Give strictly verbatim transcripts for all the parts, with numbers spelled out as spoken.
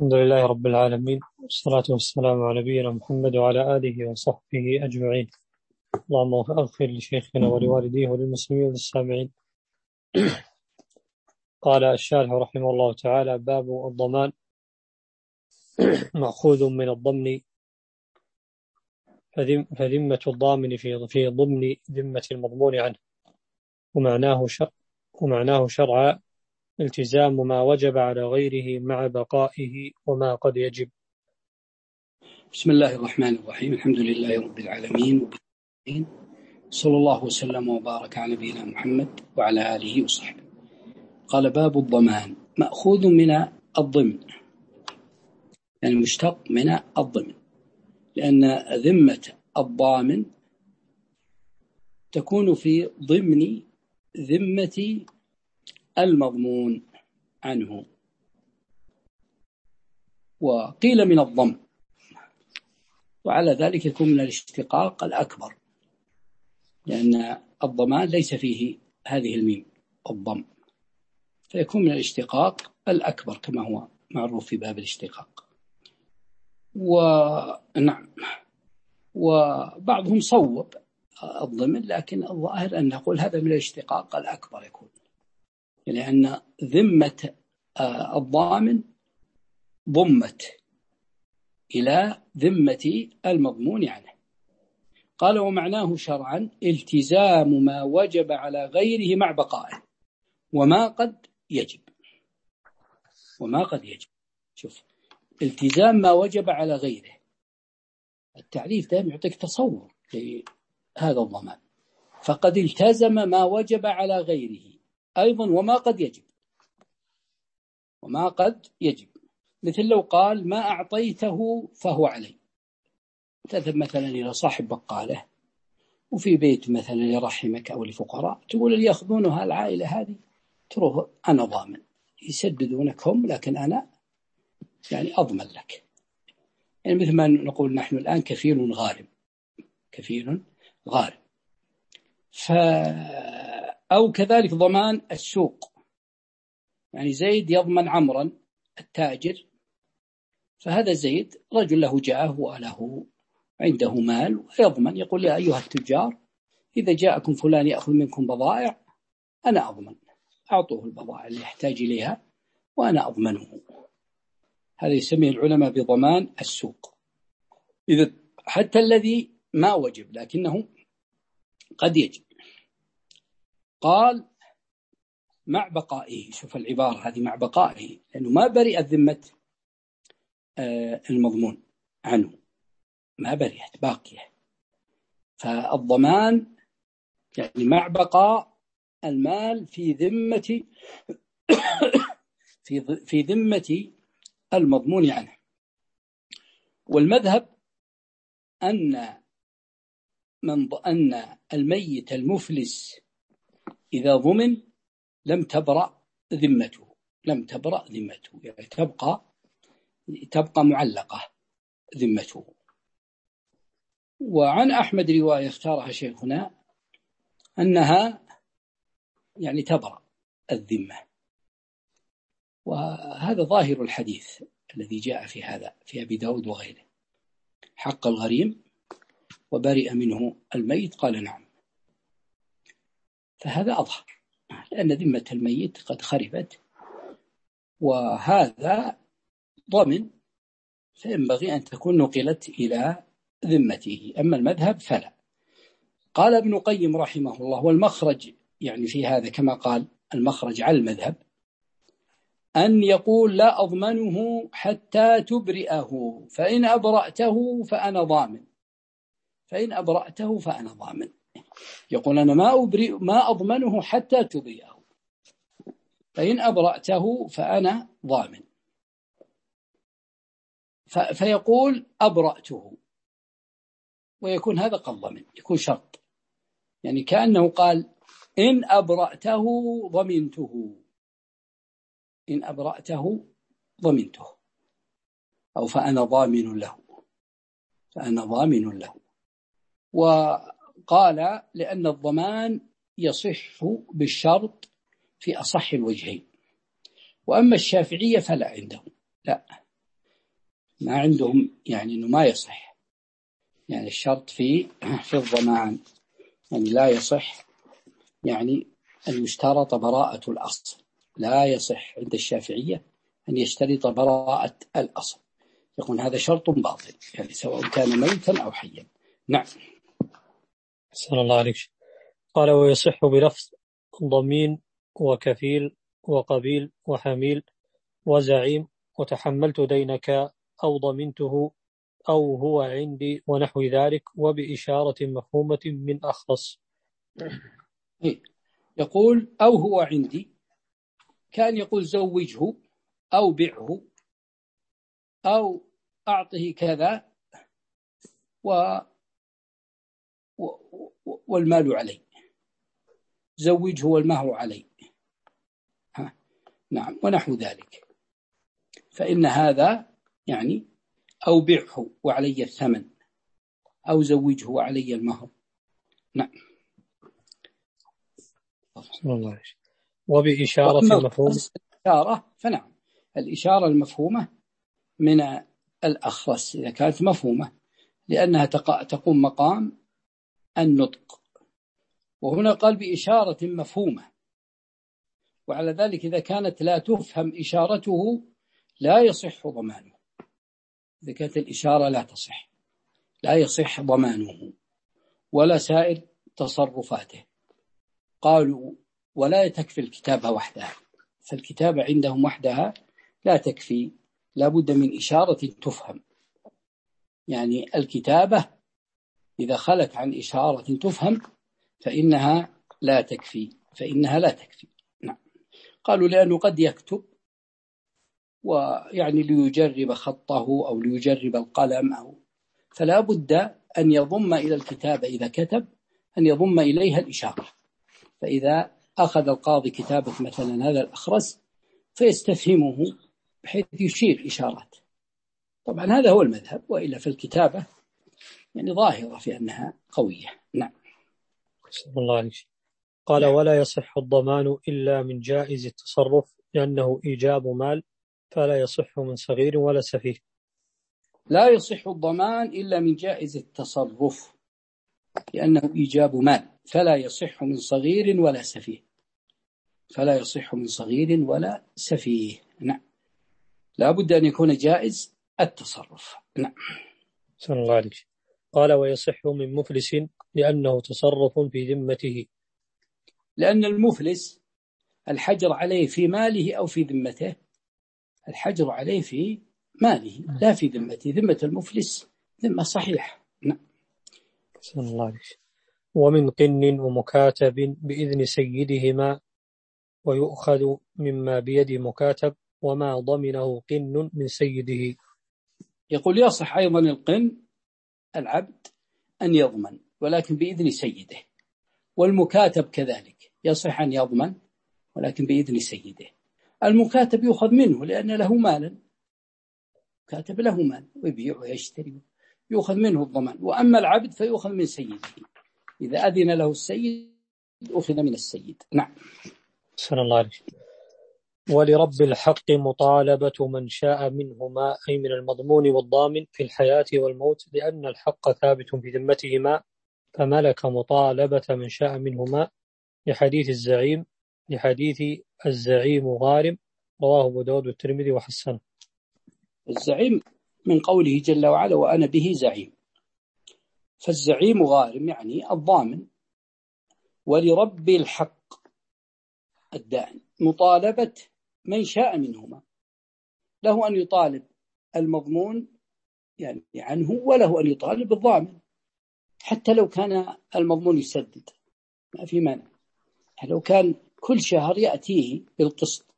الحمد لله رب العالمين، والصلاة والسلام على نبينا محمد وعلى آله وصحبه أجمعين. اللهم اغفر لشيخنا ولوالديه وللمسلمين والسامعين. قال الشارح رحمه الله تعالى: باب الضمان مأخوذ من الضمن، فذمة الضامن في في ضمن ذمة المضمون عنه، ومعناه شرع ومعناه شرعا التزام ما وجب على غيره مع بقائه وما قد يجب. بسم الله الرحمن الرحيم. الحمد لله رب العالمين، صلى الله وسلم وبارك على نبينا محمد وعلى آله وصحبه. قال: باب الضمان مأخوذ من الضمن، يعني مشتق من الضمن، لأن ذمة الضامن تكون في ضمن ذمة المضمون عنه. وقيل من الضم، وعلى ذلك يكون من الاشتقاق الأكبر، لأن الضمان ليس فيه هذه الميم الضم، فيكون من الاشتقاق الأكبر كما هو معروف في باب الاشتقاق. ونعم، وبعضهم صوب الضمن، لكن الظاهر أن نقول هذا من الاشتقاق الأكبر يكون، لأن يعني ذمة الضامن ضمت إلى ذمة المضمون عنه. قال: ومعناه شرعا التزام ما وجب على غيره مع بقائه وما قد يجب. وما قد يجب، شوف، التزام ما وجب على غيره، التعريف ده يعطيك تصور لهذا الضمان. فقد التزم ما وجب على غيره أيضا وما قد يجب. وما قد يجب مثل لو قال: ما أعطيته فهو علي. تذهب مثلا إلى صاحب بقاله وفي بيت مثلا لرحمك أو لفقراء، تقول اللي يأخذونها العائلة هذه، تروح أنا ضامن، يسددونك هم، لكن أنا يعني أضمن لك. يعني مثل ما نقول نحن الآن كفيل غارم، كفيل غارم. ف... أو كذلك ضمان السوق، يعني زيد يضمن عمرا التاجر، فهذا زيد رجل له جاه وله عنده مال ويضمن، يقول: يا أيها التجار، إذا جاءكم فلان يأخذ منكم بضائع أنا أضمن، أعطوه البضائع اللي يحتاج إليها وأنا أضمنه. هذا يسميه العلماء بضمان السوق. إذا حتى الذي ما وجب لكنه قد يجب. قال: مع بقائه، شوف العبارة هذه، مع بقائه، لأنه ما برئت ذمة المضمون عنه، ما برئت، باقية. فالضمان يعني مع بقاء المال في ذمة في في ذمة المضمون عنه. والمذهب أن من أن الميت المفلس إذا ضمن لم تبرأ ذمته، لم تبرأ ذمته، يعني تبقى تبقى معلقة ذمته. وعن أحمد رواية اختارها شيخنا أنها يعني تبرأ الذمة، وهذا ظاهر الحديث الذي جاء في هذا في أبي داود وغيره: حق الغريم وبرئ منه الميت. قال: نعم. فهذا أظهر، لأن ذمة الميت قد خربت، وهذا ضمن، فينبغي أن تكون نقلت إلى ذمته. أما المذهب فلا. قال ابن قيم رحمه الله: والمخرج يعني في هذا كما قال، المخرج على المذهب أن يقول: لا أضمنه حتى تبرئه، فإن أبرأته فأنا ضامن، فإن أبرأته فأنا ضامن. يقول: أنا ما أبرئ ما أضمنه حتى تبرئه، فإن أبرأته فأنا ضامن. فيقول: أبرأته، ويكون هذا قد ضمن، يكون شرط، يعني كأنه قال: إن أبرأته ضمنته، إن أبرأته ضمنته، أو فأنا ضامن له، فأنا ضامن له. وقال: لأن الضمان يصح بالشرط في أصح الوجهين. وأما الشافعية فلا عندهم، لا، ما عندهم يعني إنه ما يصح، يعني الشرط في في الضمان يعني لا يصح، يعني أن يشترط براءة الأصل، لا يصح عند الشافعية أن يشترط براءة الأصل، يقول هذا شرط باطل يعني سواء كان ميتا أو حيا. نعم. أحسن الله عليك. قال ويصح بلفظ ضمين وكفيل وقبيل وحميل وزعيم وتحملت دينك أو ضمنته أو هو عندي ونحو ذلك، وبإشارة مفهومة من أخرس. يقول أو هو عندي، كان يقول زوجه أو بعه أو أعطه كذا و... و... والمال عليه، زوجه والمهر عليه، ها. نعم ونحو ذلك، فإن هذا يعني أو بعه وعلي الثمن أو زوجه وعلي المهر. نعم. وبإشارة مفهوم الإشارة فنعم، الإشارة المفهومة من الأخرس إذا كانت مفهومة، لأنها تقوم مقام النطق، وهنا قال بإشارة مفهومة، وعلى ذلك إذا كانت لا تفهم إشارته لا يصح ضمانه، إذا كانت الإشارة لا تصح لا يصح ضمانه ولا سائر تصرفاته. قالوا ولا تكفي الكتابة وحدها، فالكتابة عندهم وحدها لا تكفي، لا بد من إشارة تفهم، يعني الكتابة إذا خلت عن إشارة تفهم فإنها لا تكفي فإنها لا تكفي. نعم. قالوا لأنه قد يكتب ويعني ليجرب خطه أو ليجرب القلم، أو فلا بد أن يضم إلى الكتابة إذا كتب أن يضم إليها الإشارة، فإذا أخذ القاضي كتابة مثلا هذا الأخرس فيستفهمه بحيث يشير إشارات، طبعا هذا هو المذهب، وإلا في الكتابة يعني ظاهرة في أنها قوية. نعم. بسم الله عليك. قال ولا يصح الضمان إلا من جائز التصرف لأنه إيجاب مال، فلا يصح من صغير ولا سفيه. لا يصح الضمان إلا من جائز التصرف لأنه إيجاب مال، فلا يصح من صغير ولا سفيه، فلا يصح من صغير ولا سفيه. نعم. لا بد أن يكون جائز التصرف. نعم. بسم الله عليك. قال ويصح من مفلس لأنه تصرف في ذمته، لأن المفلس الحجر عليه في ماله أو في ذمته، الحجر عليه في ماله لا في ذمته، ذمة المفلس ذمة صحيح. نعم. بسم الله عليك. ومن قن ومكاتب بإذن سيدهما، ويؤخذ مما بيد مكاتب وما ضمنه قن من سيده. يقول يصح أيضا القن العبد أن يضمن ولكن بإذن سيده، والمكاتب كذلك يصح أن يضمن ولكن بإذن سيده. المكاتب يؤخذ منه لأن له مالا، كاتب له مال ويبيع ويشتري يؤخذ منه الضمان، وأما العبد فيؤخذ من سيده، إذا أذن له السيد أخذ من السيد. نعم. سلام الله عليك. ولرب الحق مطالبة من شاء منهما، أي من المضمون والضامن في الحياة والموت، لأن الحق ثابت في ذمتهما، فملك مطالبة من شاء منهما، لحديث الزعيم لحديث الزعيم غارم، رواه أبو داود والترمذي وحسنه. الزعيم من قوله جل وعلا وأنا به زعيم، فالزعيم غارم يعني الضامن. ولرب الحق الدائن مطالبة من شاء منهما، له أن يطالب المضمون يعني عنه، وله أن يطالب الضامن حتى لو كان المضمون يسدد ما في مانع، لو كان كل شهر يأتيه بالقسط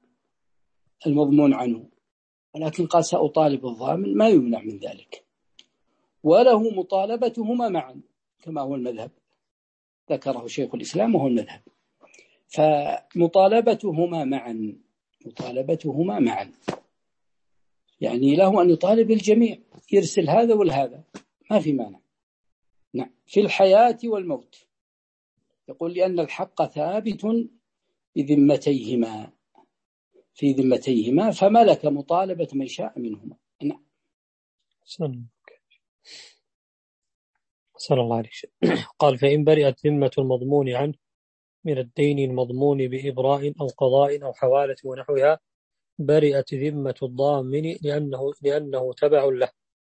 المضمون عنه، ولكن قال سأطالب الضامن ما يمنع من ذلك. وله مطالبتهما معا كما هو المذهب، ذكره شيخ الإسلام وهو المذهب، فمطالبتهما معا مطالبتهما معا يعني له أن يطالب الجميع، يرسل هذا والهذا ما في مانع. نعم. في الحياة والموت، يقول لأن الحق ثابت بذمتيهما في ذمتيهما، فملك مطالبة من شاء منهما. نعم. صلى الله عليه وسلم. قال فإن برئت ذمة المضمون عنه من الدين المضمون بإبراء أو قضاء أو حوالة ونحوها برئت ذمة الضامن لأنه, لأنه تبع له.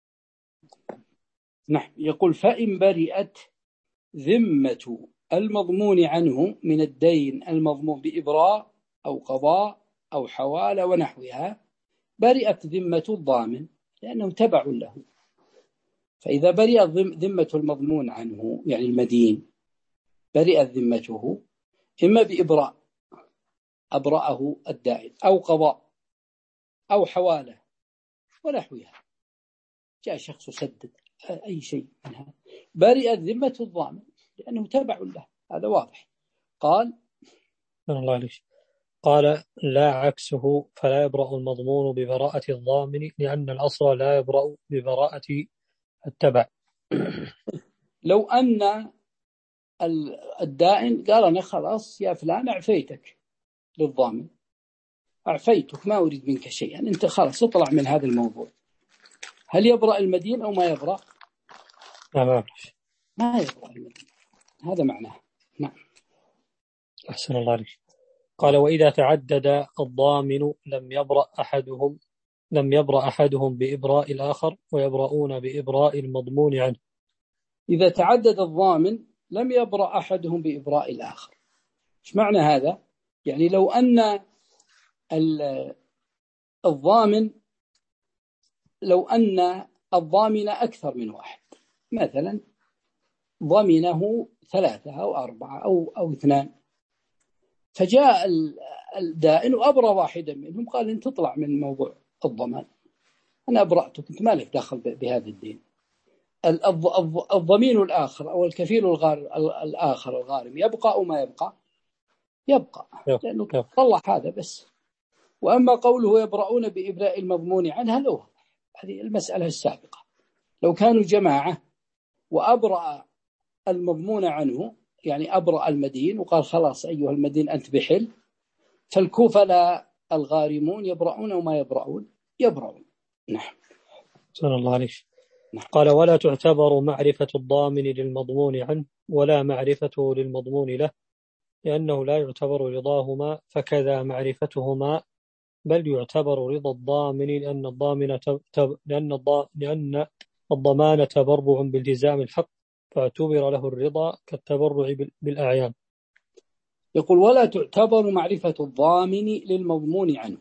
نعم. يقول فإن برئت ذمة المضمون عنه من الدين المضمون بإبراء أو قضاء أو حوالة ونحوها برئت ذمة الضامن لأنه تبع له. فإذا برئت ذمة المضمون عنه يعني المدين برئت ذمته إما بإبراء أبرأه الدائن أو قضاء أو حوالة ونحوها، جاء شخص سدد أي شيء منها برئت ذمة الضامن لأنه تبع له. هذا واضح. قال الله عليه. قال لا عكسه فلا يبرأ المضمون ببراءة الضامن لأن الأصل لا يبرأ ببراءة التبع. لو أن الدائن قال أنا خلاص يا فلان أعفيتك للضامن، أعفيتك ما أريد منك شيئا، أنت خلاص اطلع من هذا الموضوع، هل يبرأ المدين أو ما يبرأ؟ لا ما أعرف. ما يبرأ المدين، هذا معناه. نعم. أحسن الله عليك. قال وإذا تعدد الضامن لم يبرأ أحدهم لم يبرأ أحدهم بإبراء الآخر ويبرؤون بإبراء المضمون عنه. إذا تعدد الضامن لم يبرأ أحدهم بإبراء الآخر. إيش معنى هذا؟ يعني لو أن الضامن لو أن الضامن أكثر من واحد، مثلا ضمنه ثلاثة أو أربعة أو أو اثنان، فجاء الدائن وأبرأ واحدا منهم قال أنت تطلع من موضوع الضمان، أنا أبرأتك، أنت ما لك دخل بهذا الدين. الضمين الآخر أو الكفيل الآخر الغارم يبقى أو ما يبقى؟ يبقى، لأنه طلع هذا بس. وأما قوله يبرؤون بإبراء المضمون عنها لو هذه المسألة السابقة، لو كانوا جماعة وأبرأ المضمون عنه يعني أبرأ المدين وقال خلاص أيها المدين أنت بحل، فالكفلاء الغارمون يبرؤون وما يبرؤون؟ يبرؤون. نعم. صلى الله عليه. قال ولا تعتبر معرفة الضامن للمضمون عنه ولا معرفته للمضمون له لأنه لا يعتبر رضاهما، فكذا معرفتهما، بل يعتبر رضا الضامن لأن الضامن تب... لأن الض... لأن الضمان تبرع بالتزام الحق فاعتبر له الرضا كالتبرع بالأعيان. يقول ولا تعتبر معرفة الضامن للمضمون عنه.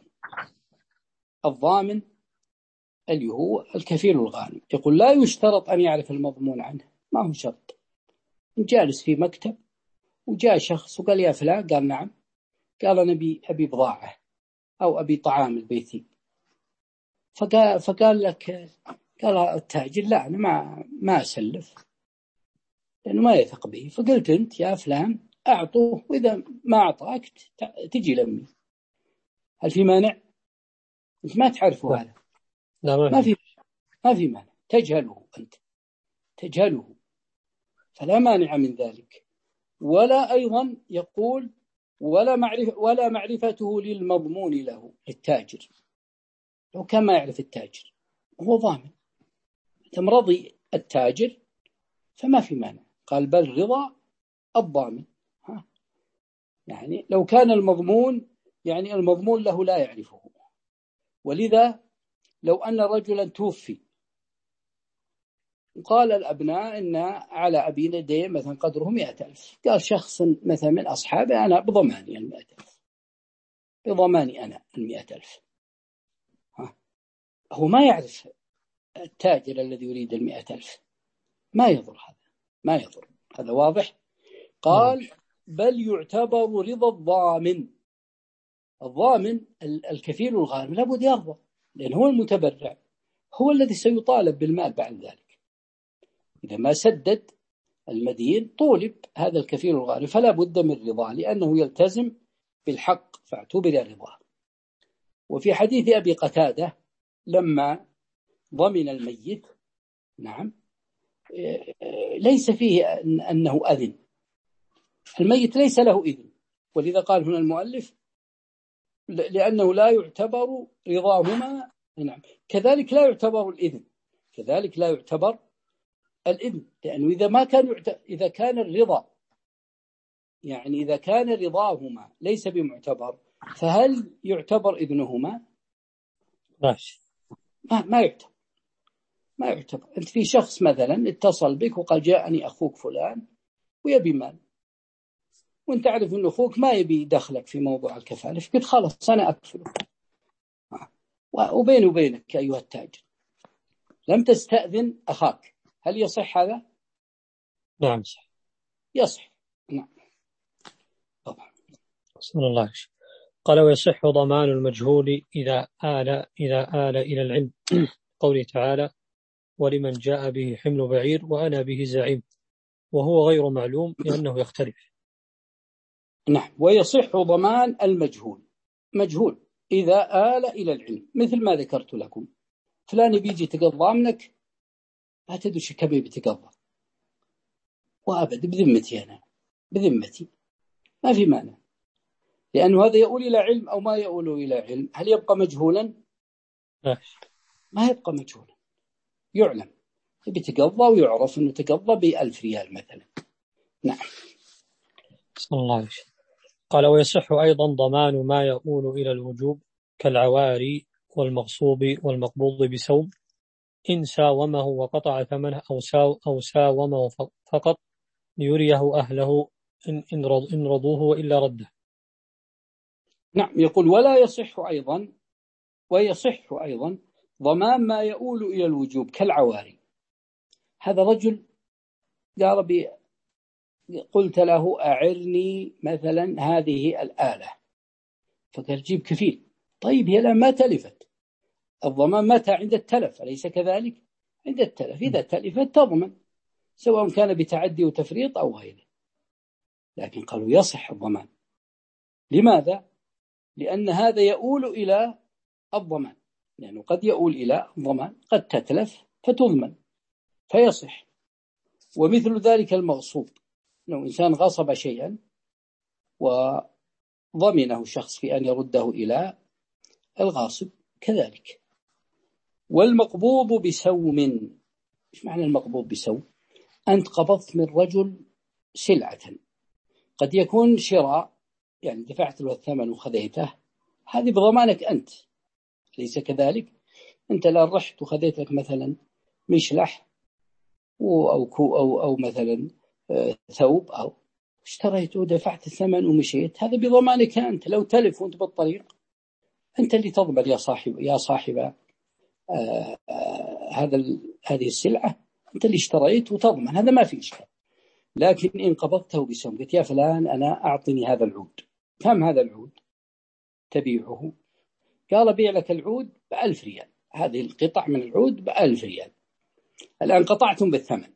الضامن اللي هو الكفيل الغانم، يقول لا يشترط أن يعرف المضمون عنه، ما هو شرط. جالس في مكتب وجاء شخص وقال يا فلان، قال نعم، قال أنا أبي أبي بضاعة أو أبي طعام البيتي، فقال, فقال لك قال التاجر لا أنا ما ما أسلف لأنه ما يثق به، فقلت أنت يا فلان أعطوه وإذا ما أعطاك تجي لمي، هل في مانع؟ أنت ما تعرفه هذا، لا ما, ما في ما في مانع، تجهله أنت تجهله فلا مانع من ذلك. ولا أيضا يقول ولا معرفة ولا معرفته للمضمون له للتاجر، لو كان ما يعرف التاجر هو ضامن تم رضي التاجر فما في مانع، قال بل رضا الضامن. ها. يعني لو كان المضمون يعني المضمون له لا يعرفه، ولذا لو أن رجلا توفي قال الأبناء إن على أبينا دين مثلا قدره مئة ألف، قال شخص مثلا من أصحابه أنا بضماني المئة ألف، بضماني أنا المئة ألف. ها. هو ما يعرف التاجر الذي يريد المئة ألف، ما يضر هذا، ما يضر، هذا واضح. قال بل يعتبر رضا الضامن. الضامن الكفيل الغارم لابد يرضى لأنه هو المتبرع، هو الذي سيطالب بالمال بعد ذلك. إذا ما سدد المدين طولب هذا الكفيل الغارم، فلا بد من رضاه لأنه يلتزم بالحق فاعتبر رضاه. وفي حديث أبي قتادة لما ضمن الميت، نعم، ليس فيه أنه أذن، الميت ليس له إذن، ولذا قال هنا المؤلف لأنه لا يعتبر رضاهما. نعم. كذلك لا يعتبر الإذن، كذلك لا يعتبر الإذن، لأنه إذا ما كان يعت... إذا كان الرضا، يعني إذا كان رضاهما ليس بمعتبر، فهل يعتبر إذنهما؟ ماشي. ما ما يعتبر ما يعتبر. أنت في شخص مثلا اتصل بك وقال جاءني أخوك فلان ويبي مال، وانت تعرف أن أخوك ما يبي دخلك في موضوع الكفالة، فقلت خلاص أنا أكفله، وبيني وبينك أيها التاجر لم تستأذن أخاك، هل يصح هذا؟ نعم صح. يصح. نعم طبعا. صلى الله عليه وسلم. قال ويصح ضمان المجهول إذا آل إذا آل إلى العلم قوله تعالى ولمن جاء به حمل بعير وأنا به زعيم، وهو غير معلوم لأنه يختلف. نعم. ويصح ضمان المجهول، مجهول إذا آل إلى العلم، مثل ما ذكرت لكم، فلان بيجي تقضى منك ما تدري كم بتقضى، وأبد بذمتي أنا بذمتي ما في مانع، لأنه هذا يؤول إلى علم أو ما يؤول إلى علم. هل يبقى مجهولا؟ ما يبقى مجهولا، يعلم بتقضى ويعرف أنه تقضى بألف ريال مثلا. نعم. صلى الله عليه وسلم. قال ويصح أيضا ضمان ما يؤول إلى الوجوب كالعواري والمغصوب والمقبوض بسوم إن ساومه وقطع ثمنه أو ساو أو ساومه فقط ليريه أهله إن إن رض إن رضوه وإلا رده. نعم. يقول ولا يصح أيضا ويصح أيضا ضمان ما يؤول إلى الوجوب كالعواري. هذا رجل قال بي قلت له أعرني مثلا هذه الآلة، فقال جيب كفيل. طيب هي الآن ما تلفت، الضمان متى؟ عند التلف، أليس كذلك؟ عند التلف إذا تلفت تضمن، سواء كان بتعدي وتفريط أو غيره. لكن قالوا يصح الضمان. لماذا؟ لأن هذا يؤول إلى الضمان، لأنه قد يؤول إلى الضمان، قد تتلف فتضمن فيصح. ومثل ذلك المغصوب، لو إنسان غصب شيئا وضمنه شخص في أن يرده إلى الغاصب كذلك. والمقبوض بسوم، إيش معنى المقبوض بسوم؟ أنت قبضت من رجل سلعة، قد يكون شراء، يعني دفعت له الثمن وخذيته، هذه بضمانك أنت، ليس كذلك؟ أنت لا رحت وخذيت لك مثلا مشلح أو كو أو أو مثلا ثوب أو اشتريته ودفعت الثمن ومشيت، هذا بضمانك أنت. لو تلف وأنت بالطريق أنت اللي تضمن يا صاحب يا صاحب آه آه هذا هذه السلعة، أنت اللي اشتريت وتضمن، هذا ما في إشكال. لكن إن قبضته بسوم، قلت يا فلان أنا أعطني هذا العود، كم هذا العود تبيعه؟ قال بيع لك العود بألف ريال، هذه القطع من العود بألف ريال، الآن قطعتم بالثمن،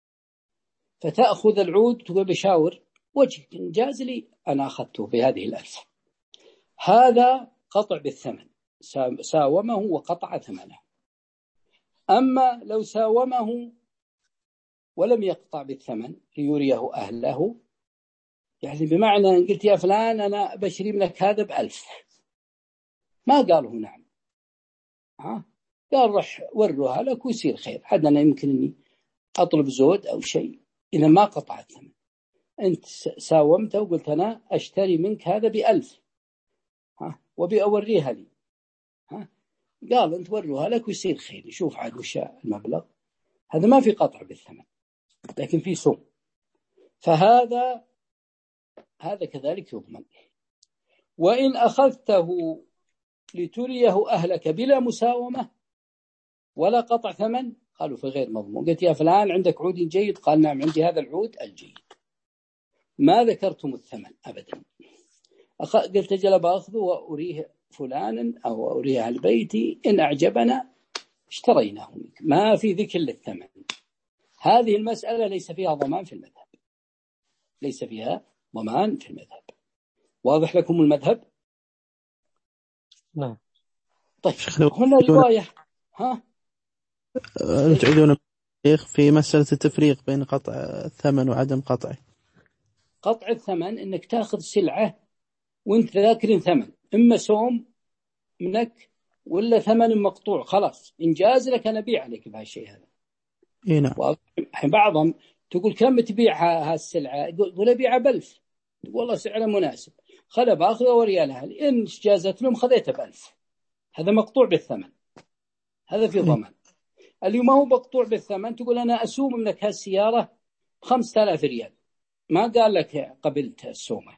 فتأخذ العود تقول بشاور وجهك جاز لي أنا أخذته بهذه الألف، هذا قطع بالثمن، ساومه وقطع ثمنه. أما لو ساومه ولم يقطع بالثمن ليريه أهله، يعني بمعنى أن قلت يا فلان أنا بشري منك هذا بألف، ما قاله نعم، ها قال رح وروها لك ويصير خير، حد أنا يمكن أني أطلب زود أو شيء، إذا ما قطع الثمن أنت ساومته وقلت أنا أشتري منك هذا بألف، ها وبأوريها لي، ها قال أنت وروها لك ويصير خير، شوف عاد وش المبلغ، هذا ما في قطع بالثمن لكن في سوم، فهذا هذا كذلك يضمن. وإن أخذته لتريه أهلك بلا مساومة ولا قطع ثمن، قالوا في غير مضمون. قلت يا فلان عندك عود جيد؟ قال نعم عندي هذا العود الجيد، ما ذكرتم الثمن أبدا، قلت أجل بأخذه وأريه فلانا أو أريه أهل بيتي، إن أعجبنا اشتريناه منك، ما في ذكر للثمن. هذه المسألة ليس فيها ضمان في المذهب، ليس فيها ضمان في المذهب. واضح لكم المذهب؟ نعم. طيب هنا رواية، ها تعيدون في مسألة التفريق بين قطع الثمن وعدم قطعه. قطع الثمن إنك تأخذ سلعة وانت ذاكر ثمن، إما سوم منك ولا ثمن مقطوع، خلاص إنجاز لك أنا أبيع عليك بهالشيء هذا. إيه نعم. الحين بعضهم تقول كم تبيع هالسلعة؟ يقول أبيعها بألف، والله سعره مناسب، خلا باخذه وريالها، إن جازت لهم خذيته بألف، هذا مقطوع بالثمن، هذا في ضمان. اللي ما هو مقطوع بالثمن تقول أنا أسوم منك هالسيارة خمسة آلاف ريال، ما قال لك قبلت السومة،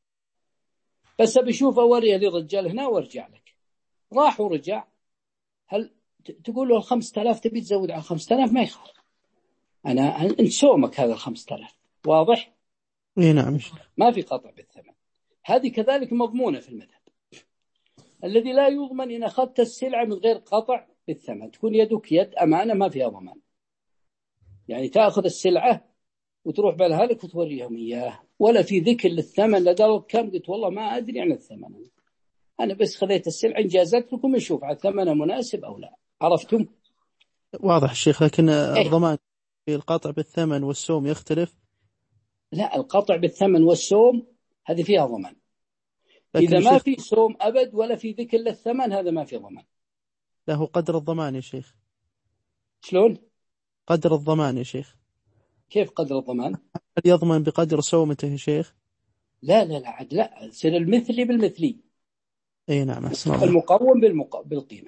بس بشوف أوريه للرجال هنا وارجع لك. راح ورجع، هل تقول له الخمسة آلاف تبي تزود على الخمسة آلاف؟ ما يخالف، أنا أنت سومك هذا الخمسة آلاف، واضح؟ إيه نعم. ما في قطع بالثمن. هذه كذلك مضمونة في المذهب. الذي لا يضمن إن أخذت السلعة من غير قطع بالثمن، تكون يدك يد أمانة ما فيها ضمان، يعني تأخذ السلعة وتروح بالها لك وتوريهم إياه، ولا في ذكر للثمن. لا قالوا كم؟ قلت والله ما أدري عن الثمن، أنا بس خذيت السلعة إنجازت لكم، نشوف على ثمنه مناسب أو لا. عرفتم؟ واضح الشيخ. لكن إيه؟ الضمان في القطع بالثمن والسوم يختلف. لا، القطع بالثمن والسوم هذه فيها ضمان. إذا ما في سوم أبد ولا في ذكر للثمن هذا ما في ضمان. له قدر الضمان يا شيخ. شلون؟ قدر الضمان يا شيخ. كيف قدر الضمان؟ هل يضمن بقدر سومته يا شيخ؟ لا لا لا عد لا، يصير المثلي بالمثلي. اي نعم، أحسن الله. المقوم بالمق... بالقيمة.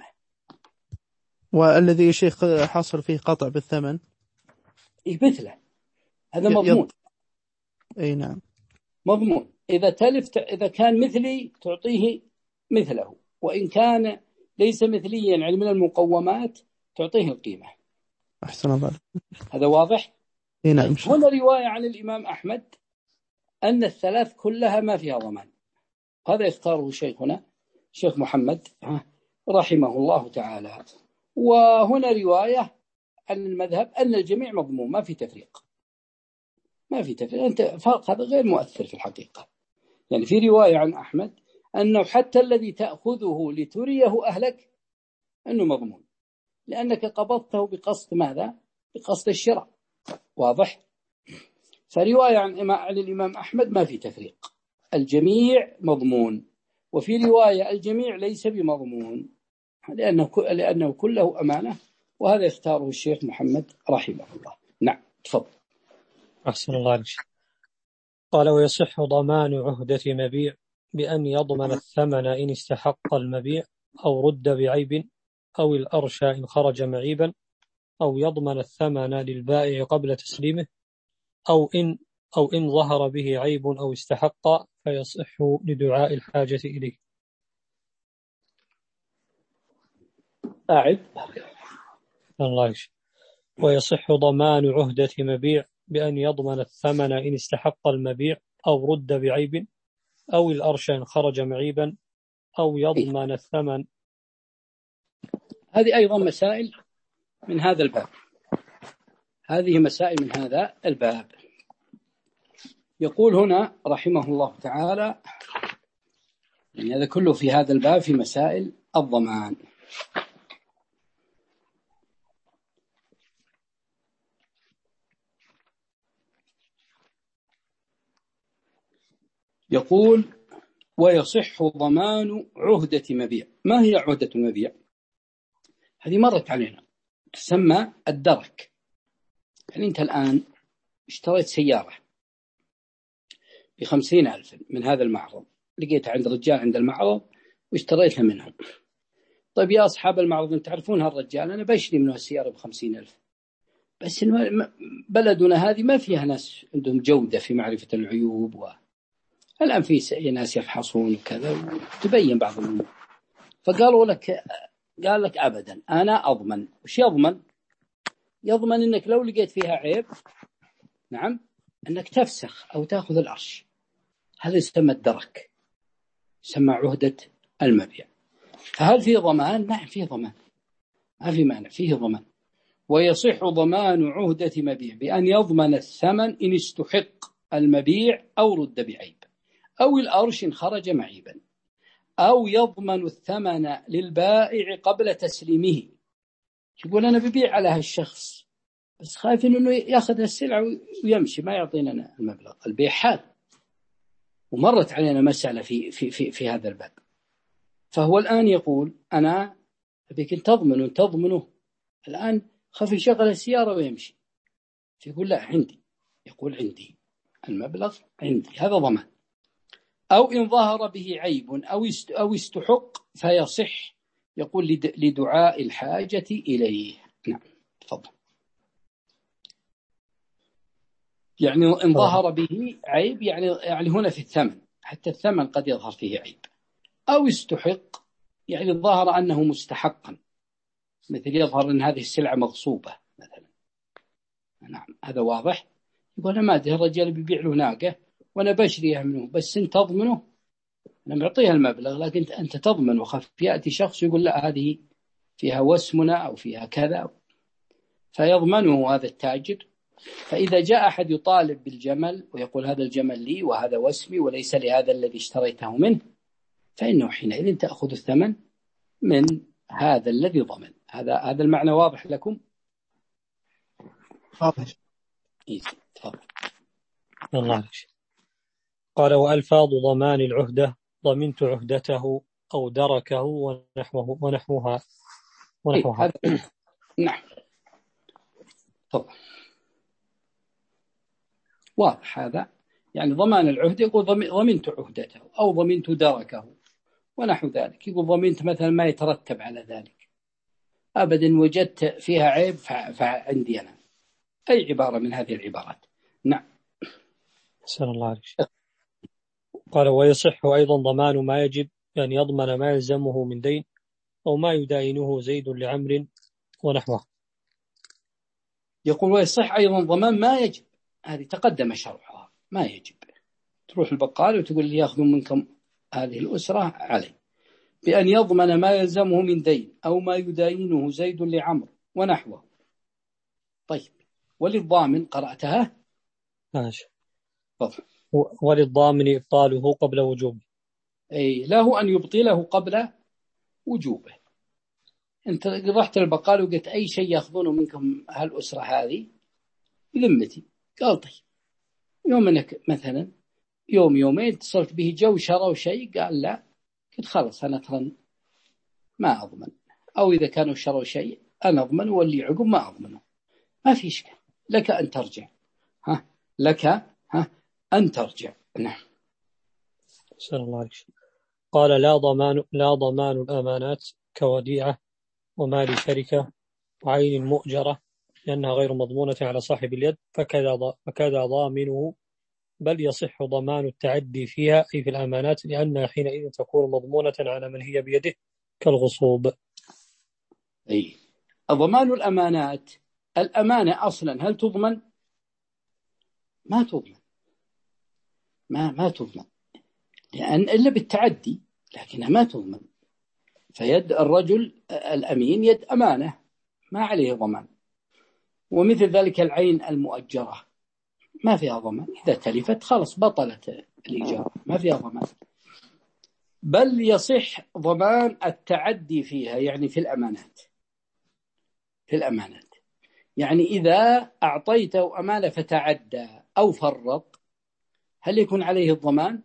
والذي يا شيخ حصل فيه قطع بالثمن إيه مثله، هذا مضمون. يض... اي نعم مضمون. إذا تلف إذا كان مثلي تعطيه مثله، وإن كان ليس مثليا يعني من المقومات تعطيه القيمة. أحسن الله. هذا واضح؟ اي نعم. هنا رواية عن الإمام أحمد أن الثلاث كلها ما فيها ضمان، هذا يختاره شيخنا شيخ محمد رحمه الله تعالى. وهنا رواية عن المذهب أن الجميع مضمون، ما في تفريق، ما في تفريق. أنت فرق هذا غير مؤثر في الحقيقة. يعني في رواية عن أحمد أنه حتى الذي تأخذه لتريه أهلك أنه مضمون، لأنك قبضته بقصد ماذا؟ بقصد الشراء. واضح؟ فرواية عن الإمام أحمد ما في تفريق، الجميع مضمون. وفي رواية الجميع ليس بمضمون، لأنه لأنه كله أمانة، وهذا يختاره الشيخ محمد رحمه الله. نعم تفضل. أحسن الله عليك. قال: ويصح ضمان عهدة مبيع بأن يضمن الثمن إن استحق المبيع أو رد بعيب، أو الأرشى إن خرج معيبا، أو يضمن الثمن للبائع قبل تسليمه، أو إن أو إن ظهر به عيب أو استحق، فيصح لدعاء الحاجة إليه. أعد. الله. ويصح ضمان عهدة مبيع بأن يضمن الثمن إن استحق المبيع أو رد بعيب، أو الأرشى إن خرج معيبا، أو يضمن الثمن. هذه أيضا مسائل من هذا الباب، هذه مسائل من هذا الباب. يقول هنا رحمه الله تعالى، يعني هذا كله في هذا الباب في مسائل الضمان. يقول: ويصح ضمان عهدة مبيع. ما هي عهدة المبيع؟ هذه مرت علينا، تسمى الدرك. يعني أنت الآن اشتريت سيارة بخمسين ألف من هذا المعرض، لقيتها عند رجال عند المعرض واشتريتها منهم. طيب يا أصحاب المعرض، أنت تعرفون هالرجال، أنا بشتري منه السيارة بخمسين ألف، بس بلدنا هذه ما فيها ناس عندهم جودة في معرفة العيوب، و الآن في ناس يفحصون وكذا وتبين بعض الأمور. فقالوا لك قال لك أبدا أنا أضمن. وش يضمن؟ يضمن أنك لو لقيت فيها عيب، نعم، أنك تفسخ أو تأخذ الأرش. هذا يسمى الدرك، يسمى عهدة المبيع. فهل فيه ضمان؟ نعم فيه ضمان، ما في مانع، فيه ضمان. ويصح ضمان عهدة مبيع بأن يضمن الثمن إن استحق المبيع أو رد بعيب، أو الأرش إن خرج معيبا، أو يضمن الثمن للبائع قبل تسليمه. يقول أنا ببيع على هالشخص بس خايف إنه يأخذ السلعة ويمشي ما يعطينا المبلغ. البيع حال، ومرت علينا مسألة في في في في هذا الباب. فهو الآن يقول أنا أبيك تضمنه تضمنه الآن خف يشغل السيارة ويمشي، يقول لا عندي، يقول عندي المبلغ عندي، هذا ضمان. أو إن ظهر به عيب أو أو استحق فيصح، يقول لدعاء الحاجة إليه. نعم تفضل. يعني إن ظهر به عيب يعني يعني هنا في الثمن، حتى الثمن قد يظهر فيه عيب. أو استحق يعني ظهر أنه مستحقا، مثل يظهر أن هذه السلعة مغصوبة مثلا. نعم هذا واضح. يقول أنا ما أدري الرجال بيبيع له ناقة وأنا بشريها منه، بس أنت تضمنه، أنا معطيها المبلغ لكن أنت تضمن، وخف يأتي شخص يقول لا هذه فيها وسمنة أو فيها كذا، فيضمنه هذا التاجر. فإذا جاء أحد يطالب بالجمل ويقول هذا الجمل لي وهذا وسمي وليس لهذا الذي اشتريته منه، فإنه حينئذ تأخذ الثمن من هذا الذي ضمن. هذا هذا المعنى واضح لكم؟ واضح. تفضل. الله. قال وألفاظ ضمان العهدة ضمنت عهدته أو دركه ونحوه ونحوها ونحوها. نعم طبعا واضح هذا. يعني ضمان العهد يقول ضمنت عهدته أو ضمنت دركه ونحو ذلك. يقول ضمنت مثلا ما يترتب على ذلك أبدا، وجدت فيها عيب فعندي أنا، أي عبارة من هذه العبارات. نعم. سلام الله عليك. قال ويصح أيضا ضمان ما يجب أن يضمن ما يلزمه من دين أو ما يداينه زيد لعمر ونحوه. يقول ويصح أيضا ضمان ما يجب، هذه تقدم شرحها. ما يجب تروح البقال وتقول لي يأخذ منكم هذه الأسرة علي، بأن يضمن ما يلزمه من دين أو ما يداينه زيد لعمر ونحوه. طيب وللضامن قرأتها؟ ماشي. طيب. وللضامن إبطاله قبل وجوبه، أي له أن يبطله قبل وجوبه. أنت رحت البقال وقلت أي شيء يأخذونه منكم هالأسرة هذه ذمتي، قال طيب يوم أنك مثلا يوم يومين اتصلت به جو شروا شيء، قال لا، قلت خلص أنا ترى ما أضمن، أو إذا كانوا شروا شيء أنا أضمن واللي عقب ما أضمنه، ما في إشكال، لك أن ترجع. ها لك ها أن ترجع. نعم. سلام الله عليك. قال لا ضمان لا ضمان الأمانات كوديعة ومال شركة وعين مؤجرة لأنها غير مضمونة على صاحب اليد، فكذا فكذا ضامنه، بل يصح ضمان التعدي فيها أي في الأمانات، لأنها حينئذ تكون مضمونة على من هي بيده كالغصوب. أي ضمان الأمانات، الأمانة أصلا هل تضمن؟ ما تضمن، ما ما تضمن، لأن إلا بالتعدي، لكنها ما تضمن. فيد الرجل الأمين يد أمانة ما عليه ضمان. ومثل ذلك العين المؤجرة ما فيها ضمان، إذا تلفت خلص بطلت الإيجار، ما فيها ضمان. بل يصح ضمان التعدي فيها، يعني في الأمانات. في الأمانات يعني إذا أعطيته أمانة فتعدى أو فرط، هل يكون عليه الضمان؟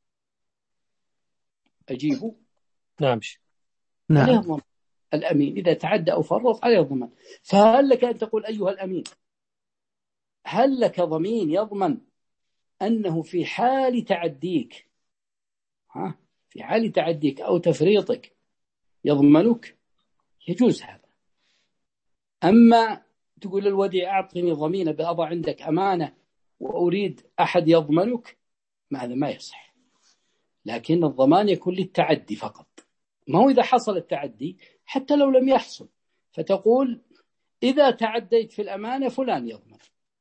أجيبه. نعم. نعم. عليه الضمان. الأمين إذا تعدى أو فرط عليه الضمان. فهل لك أن تقول أيها الأمين، هل لك ضمين يضمن أنه في حال تعديك، ها في حال تعديك أو تفريطك يضمنك؟ يجوز هذا. أما تقول الوديع أعطني ضمينة بأضع عندك أمانة وأريد أحد يضمنك، ما هذا ما يصح. لكن الضمان يكون للتعدي فقط، ما هو إذا حصل التعدي حتى لو لم يحصل، فتقول إذا تعديت في الأمانة فلان يضمن.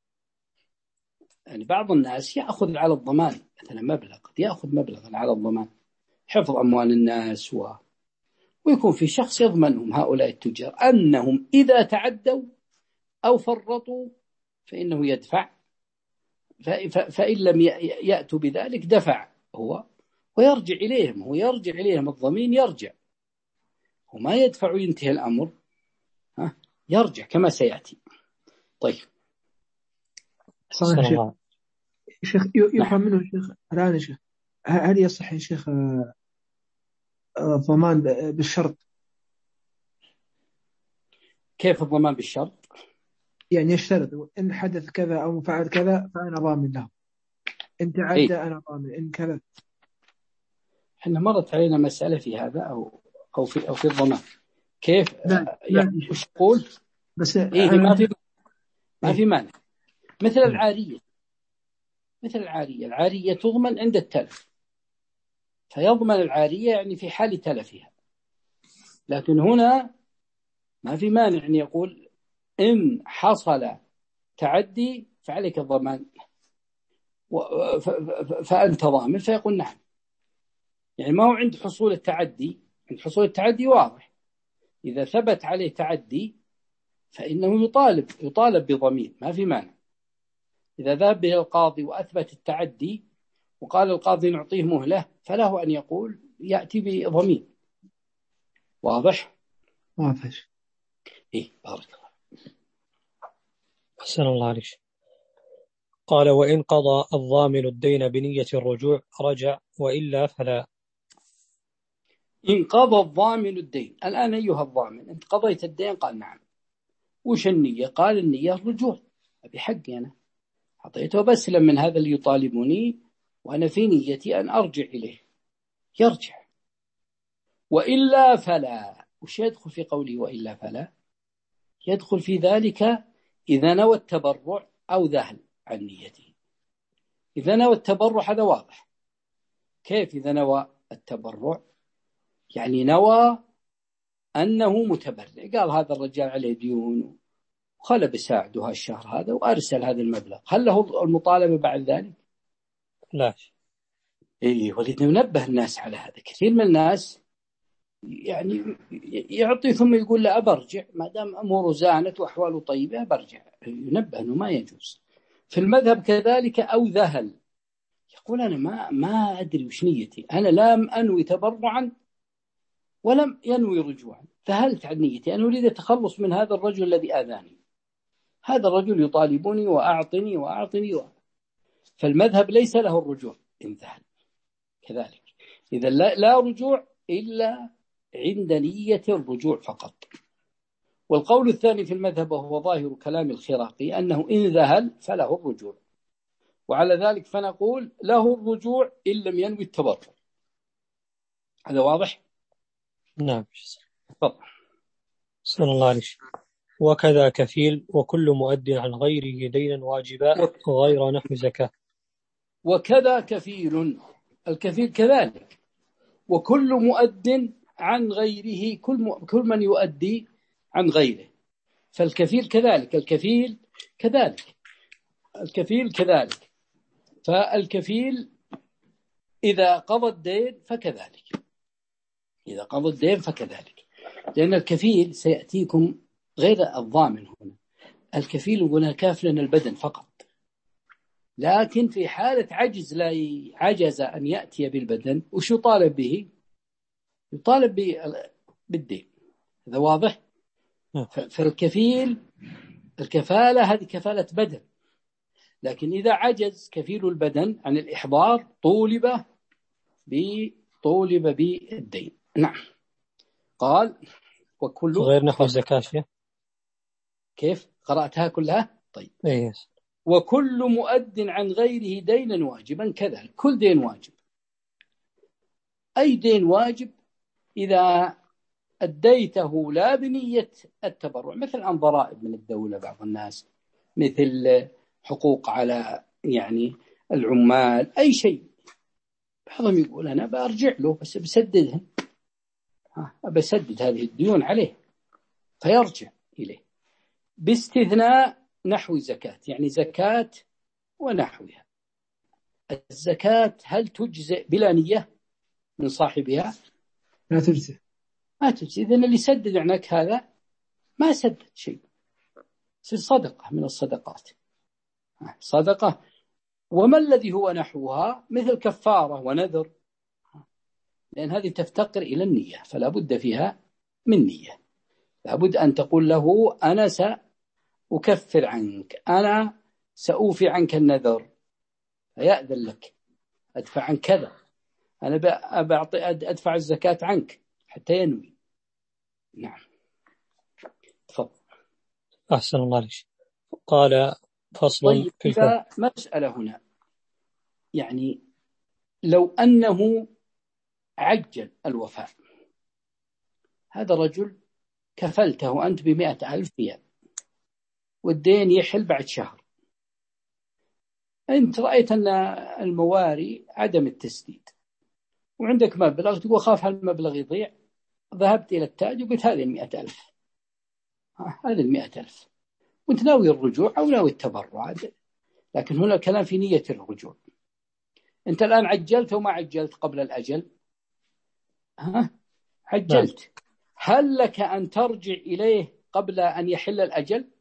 يعني بعض الناس يأخذ على الضمان مثلا مبلغ، يأخذ مبلغا على الضمان حفظ أموال الناس، و... ويكون في شخص يضمنهم هؤلاء التجار أنهم إذا تعدوا أو فرطوا فإنه يدفع، ف... ف... فإن لم يأتوا بذلك دفع هو ويرجع إليهم، هو يرجع إليهم، الضمين يرجع وما يدفع وينتهي الأمر، ها يرجع كما سيأتي. طيب صحيح شيخ. شيخ يفهم منه شيخ الآن شيخ، هل يصح يا شيخ ضمان بالشرط؟ كيف الضمان بالشرط؟ يعني يشترط إن حدث كذا أو فعل كذا فأنا ضامن له، إن تعدى إيه؟ أنا ضامن، إن كذا. إحنا مرت علينا مسألة في هذا أو أو في أو في الضمان كيف لا يعني لا وش يقول؟ بس إيه ما في ما في إيه؟ مانع. مثل العارية، مثل العارية العارية تضمن عند التلف، فيضمن العارية يعني في حال تلفها. لكن هنا ما في مانع أن يقول إن حصل تعدي فعليك الضمان فأنت ضامن، فيقول نعم. يعني ما هو عند حصول التعدي، عند حصول التعدي واضح، إذا ثبت عليه تعدي فإنه يطالب يطالب بضمين، ما في مانع. إذا ذهب به القاضي وأثبت التعدي وقال القاضي نعطيه مهلة، فله أن يقول يأتي بضمين. واضح؟ واضح. إيه بارك الله. أحسن الله عليك. قال وإن قضى الضامن الدين بنية الرجوع رجع، وإلا فلا. إن قضى الضامن الدين، الآن أيها الضامن أنت قضيت الدين؟ قال نعم. وش النية؟ قال النية الرجوع، بحقي أنا أعطيته بسلم من هذا اللي يطالبني وأنا في نيتي أن أرجع إليه، يرجع. وإلا فلا. وش يدخل في قولي وإلا فلا؟ يدخل في ذلك إذا نوى التبرع أو ذهل عن نيته. إذا نوى التبرع هذا واضح. كيف إذا نوى التبرع؟ يعني نوى أنه متبرع، قال هذا الرجال عليه ديون وخلى بساعده هالشهر هذا وأرسل هذا المبلغ، هل له المطالبة بعد ذلك؟ لا. إيه، ولذا ننبه الناس على هذا. كثير من الناس يعني يعطي ثم يقول لا أبرجع ما دام أموره زانت وأحواله طيبة برجع. ينبه أنه ما يجوز. في المذهب كذلك أو ذهل، يقول أنا ما ما أدري وش نيتي، أنا لم أنوي تبرعا ولم ينوي رجوعا، فهلت عن نيتي، أنا أريد التخلص من هذا الرجل الذي آذاني، هذا الرجل يطالبني وأعطني وأعطني و... فالمذهب ليس له الرجوع إن ذهل كذلك. إذا لا, لا رجوع إلا عند نية الرجوع فقط. والقول الثاني في المذهب وهو ظاهر كلام الخراقي أنه إن ذهل فله الرجوع، وعلى ذلك فنقول له الرجوع إن لم ينوي التبرع. هذا واضح؟ نعم. تفضل. صلى الله عليه وسلم. وكذا كفيل وكل مؤد عن غيره دينا واجبا غير نحو زكاة. وكذا كفيل، الكفيل كذلك، وكل مؤد عن غيره، كل م... كل من يؤدي عن غيره، فالكفيل كذلك، الكفيل كذلك، الكفيل كذلك. فالكفيل إذا قضى الدين فكذلك، إذا قضى الدين فكذلك، لأن الكفيل سيأتيكم غير الضامن هنا. الكفيل يقول كاف لنا البدن فقط، لكن في حالة عجز لا عجز أن يأتي بالبدن وش يطالب به؟ يطالب بالدين. هذا واضح؟ فالكفيل الكفالة هذه كفالة بدن، لكن إذا عجز كفيل البدن عن الإحضار طولب بطولب بالدين. نعم. قال وكل غير نحو الزكاة. كيف قرأتها كلها؟ طيب. إيه. وكل مؤد عن غيره دينا واجبا كذلك، كل دين واجب. أي دين واجب إذا أديته لا بنية التبرع، مثل عن ضرائب من الدولة بعض الناس، مثل حقوق على يعني العمال، أي شيء، بعضهم يقول أنا بأرجع له بس بسددهم، بسدد هذه الديون عليه، فيرجع إليه، باستثناء نحو زكاة، يعني زكاة ونحوها. الزكاة هل تجزئ بلا نية من صاحبها؟ لا تجزئ، ما تجزئ. إذن اللي سدد عنك هذا ما سدد شيء، صدقة من الصدقات، صدقة. وما الذي هو نحوها؟ مثل كفارة ونذر، لأن هذه تفتقر إلى النية، فلا بد فيها من نية. لابد أن تقول له أنا سأكفر عنك، أنا سأوفي عنك النذر، فيأذن لك، أدفع عن كذا، أنا بأعطي أدفع الزكاة عنك حتى ينوي. نعم. تفضل. أحسن الله عليك. قال فصل طيب في إذا مسألة هنا، يعني لو أنه عجل الوفاء، هذا رجل كفلته أنت بمئة ألف ريال والدين يحل بعد شهر، أنت رأيت أن المواري عدم التسديد وعندك مبلغ، تقول خاف هالمبلغ يضيع، ذهبت إلى التاج وقلت هذه المئة ألف، هذه المئة ألف، وانت ناوي الرجوع أو ناوي التبرع، لكن هنا الكلام في نية الرجوع. أنت الآن عجلت وما عجلت قبل الأجل؟ ها؟ عجلت. هل لك أن ترجع إليه قبل أن يحل الأجل؟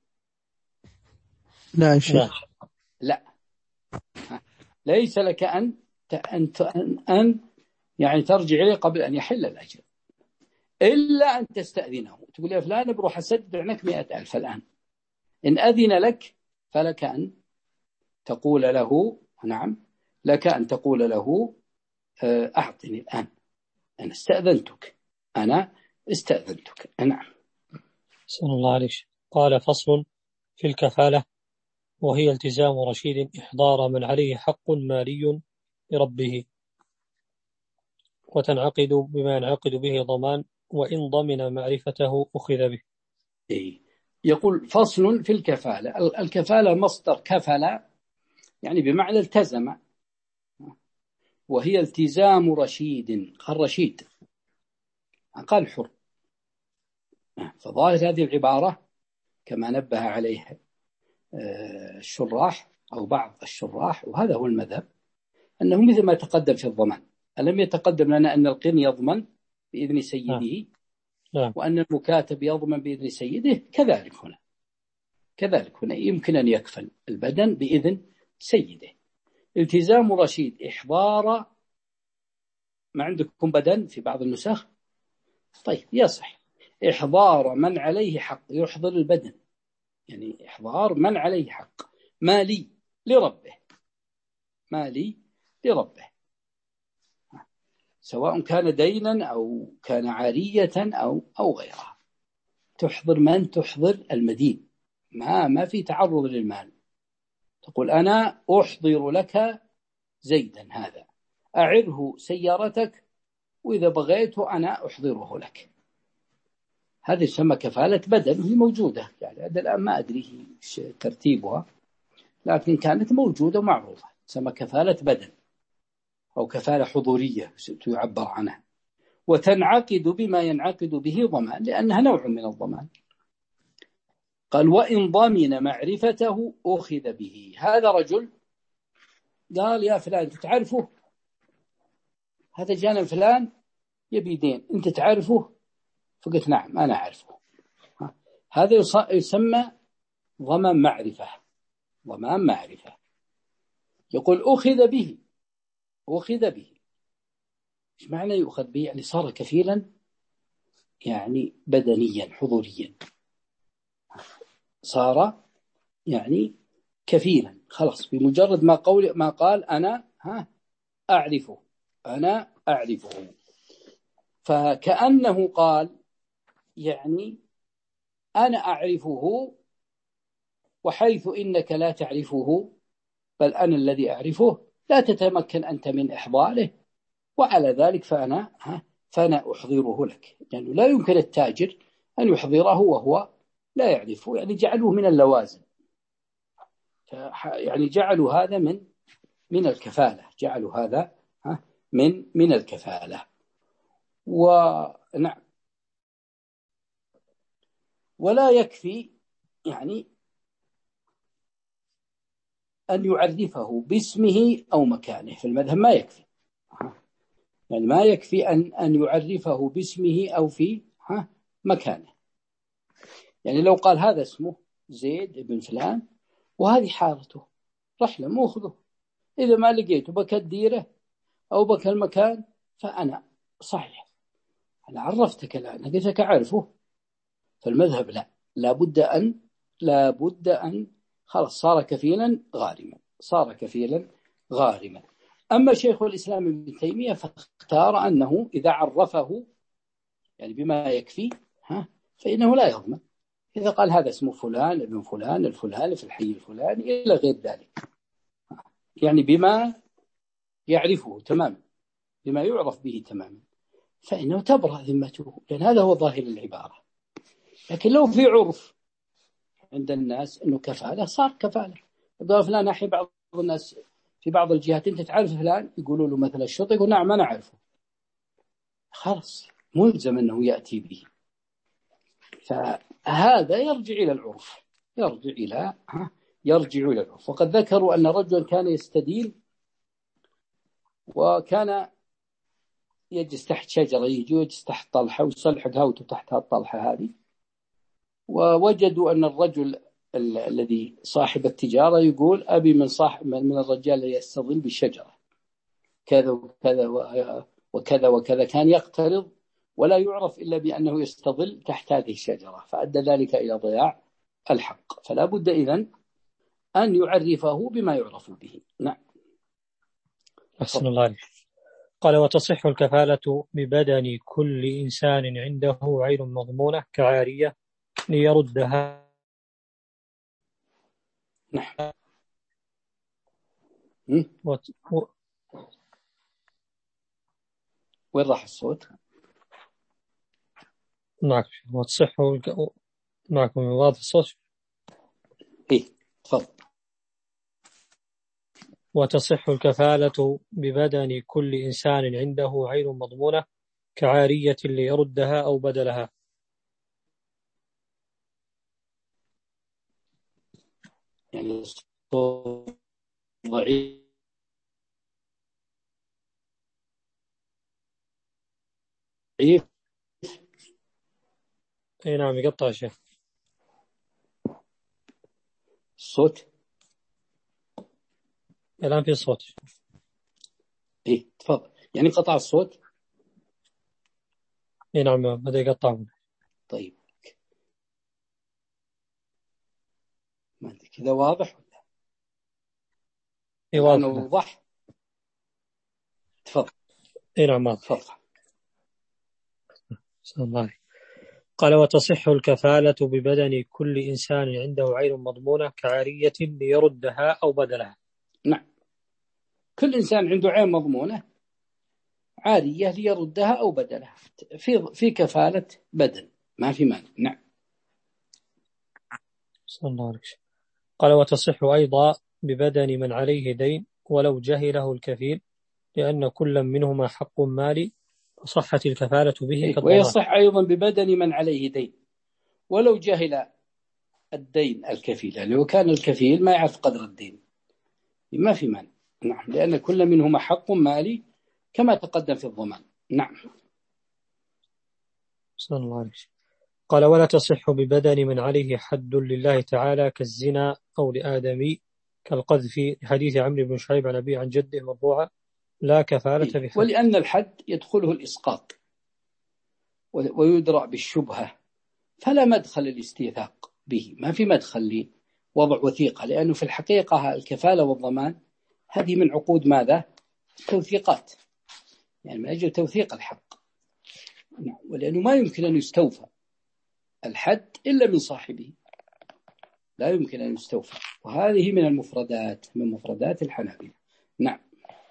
لا يا شيخ. لا، ليس لك أن أن أن يعني ترجع إليه قبل أن يحل الأجل، إلا أن تستأذنه، تقول يا فلان بروح أسدد عنك مئة ألف الآن، إن أذن لك فلك أن تقول له نعم، لك أن تقول له أعطني الآن، أنا استأذنتك، أنا استأذنتك. نعم. صلى الله عليه. قال فصل في الكفالة، وهي التزام رشيد إحضار من عليه حق مالي لربه، وتنعقد بما ينعقد به ضمان، وإن ضمن معرفته أخذ به. إيه. يقول فصل في الكفالة. الكفالة مصدر كفل، يعني بمعنى التزم، وهي التزام رشيد. الرشيد قال حر، فظاهر هذه العبارة كما نبه عليها الشراح أو بعض الشراح، وهذا هو المذهب، أنه مثل ما تقدم في الضمان، ألم يتقدم لنا أن القن يضمن بإذن سيده نعم. وأن المكاتب يضمن بإذن سيده، كذلك هنا كذلك هنا يمكن أن يكفل البدن بإذن سيده. التزام رشيد إحضار، ما عندكم بدن في بعض النسخ؟ طيب يصح إحضار من عليه حق، يحضر البدن، يعني إحضار من عليه حق مالي لربه، مالي لربه، سواء كان دينا أو كان عارية أو أو غيرها. تحضر من؟ تحضر المدين، ما ما في تعرض للمال، تقول أنا أحضر لك زيدا هذا، أعره سيارتك وإذا بغيته أنا أحضره لك. هذه تسمى كفالة بدن، هي موجودة يعني الآن ما أدري ترتيبها، لكن كانت موجودة ومعروفة، تسمى كفالة بدن أو كفالة حضورية تعبر عنها. وتنعقد بما ينعقد به ضمان، لأنها نوع من الضمان. قال وإن ضمن معرفته أخذ به. هذا رجل قال يا فلان تعرفه، هذا جانا فلان يبي دين، أنت تعرفه؟ فقلت نعم أنا أعرفه. هذا يسمى ضمان معرفة، ضمان معرفة. يقول أخذ به، أخذ به إيش معنى يؤخذ به؟ يعني صار كفيلا، يعني بدنيا حضوريا، صار يعني كفيلا خلاص، بمجرد ما قول ما قال أنا ها أعرفه، أنا أعرفه، فكأنه قال يعني أنا أعرفه، وحيث إنك لا تعرفه بل أنا الذي أعرفه، لا تتمكن أنت من إحضاره، وعلى ذلك فأنا ها فأنا أحضره لك، لأنه يعني لا يمكن التاجر أن يحضره وهو لا يعرفه، يعني جعلوه من اللوازم، يعني جعلوا هذا من من الكفالة، جعلوا هذا ها من من الكفالة. ونعم، ولا يكفي يعني أن يعرفه باسمه أو مكانه، في المذهب ما يكفي، يعني ما يكفي أن أن يعرفه باسمه أو في ها مكانه. يعني لو قال هذا اسمه زيد بن فلان وهذه حارته، رحلة مأخذه، إذا ما لقيته بك الديرة أو بك المكان فأنا صحيح أنا عرفتك الآن، قلت لك أعرفه. فالمذهب لا، لابد أن لابد أن خلاص صار كفيلا غارما، صار كفيلا غارما. أما شيخ الإسلام ابن تيمية فاختار أنه إذا عرفه يعني بما يكفي ها فإنه لا يضمن، إذا قال هذا اسمه فلان ابن فلان الفلاني في الحي الفلاني إلى غير ذلك، يعني بما يعرفه تماما، بما يعرف به تماما، فإنه تبرأ ذمته، لأن هذا هو ظاهر العبارة. لكن لو في عرف عند الناس أنه كفالة، صار كفالة. يقول فلان أحي، بعض الناس في بعض الجهات أنت تعرف فلان، يقولوا له مثلا الشرطة، يقول نعم أنا أعرفه، خلاص ملزم أنه يأتي به. فهذا يرجع إلى العرف، يرجع إلى يرجع إلى العرف. وقد ذكروا أن رجلا كان يستدين، وكان يجلس تحت شجرة، يجي يجلس تحت طلحة ويصلحق هوته تحت الطلحة هذه، ووجدوا أن الرجل ال- الذي صاحب التجارة يقول أبي من صاحب من الرجال الذي يستظل بالشجرة كذا وكذا وكذا وكذا، كان يقترض ولا يعرف إلا بأنه يستظل تحت هذه الشجرة، فأدى ذلك إلى ضياع الحق. فلا بد إذن أن يعرفه بما يعرف به. نعم. أحسن الله عليك. قال وتصح الكفالة ببدن كل إنسان عنده عين مضمونة كعارية ليردها. نعم. وت... و... وين راح الصوت؟ معك وتصح معكم واضح الصوت؟ إيه تفضل. وتصح الكفالة ببدن كل إنسان عنده عين مضمونة كعارية ليردها أو بدلها. يعني الصوت ضعيف. أي نعم يقطع شيء الصوت. الآن في صوت. إيه تفضل. يعني قطع الصوت. أي نعم بدأ يقطع. طيب ما أدري كذا واضح ولا؟ إيه واضح. واضح. وضح. تفضل. إيه نعم واضح. تفضل. بسم الله. قال وتصح الكفالة ببدن كل إنسان عنده عين مضمونة كعارية ليردها أو بدلها. نعم. كل إنسان عنده عين مضمونة عارية ليردها أو بدلها، في في كفالة بدل، ما في مانع. نعم. بسم الله عليك. قال وتصح أيضا ببدن من عليه دين ولو جهله الكفيل، لأن كل منهما حق مالي فصحت الكفالة به كالضمان. ويصح أيضا ببدن من عليه دين ولو جهل الدين الكفيل، يعني لو كان الكفيل ما يعرف قدر الدين ما في مانع. نعم، لأن كل منهما حق مالي كما تقدم في الضمان. نعم. بسم الله عليك. قال ولا تصح ببدن من عليه حد لله تعالى كالزنا أو لآدمي كالقذف، حديث عمرو بن شعيب عن أبي عن جده مرفوعا لا كفالة بحد. ولأن الحد يدخله الإسقاط ويدرع بالشبهة، فلا مدخل الاستيثاق به، ما في مدخل لوضع وثيقة، لأنه في الحقيقة الكفالة والضمان هذه من عقود ماذا؟ توثيقات، يعني من أجل توثيق الحق. ولأنه ما يمكن أن يستوفى الحد إلا من صاحبه، لا يمكن أن يستوفى، وهذه من المفردات من مفردات الحنابلة. نعم.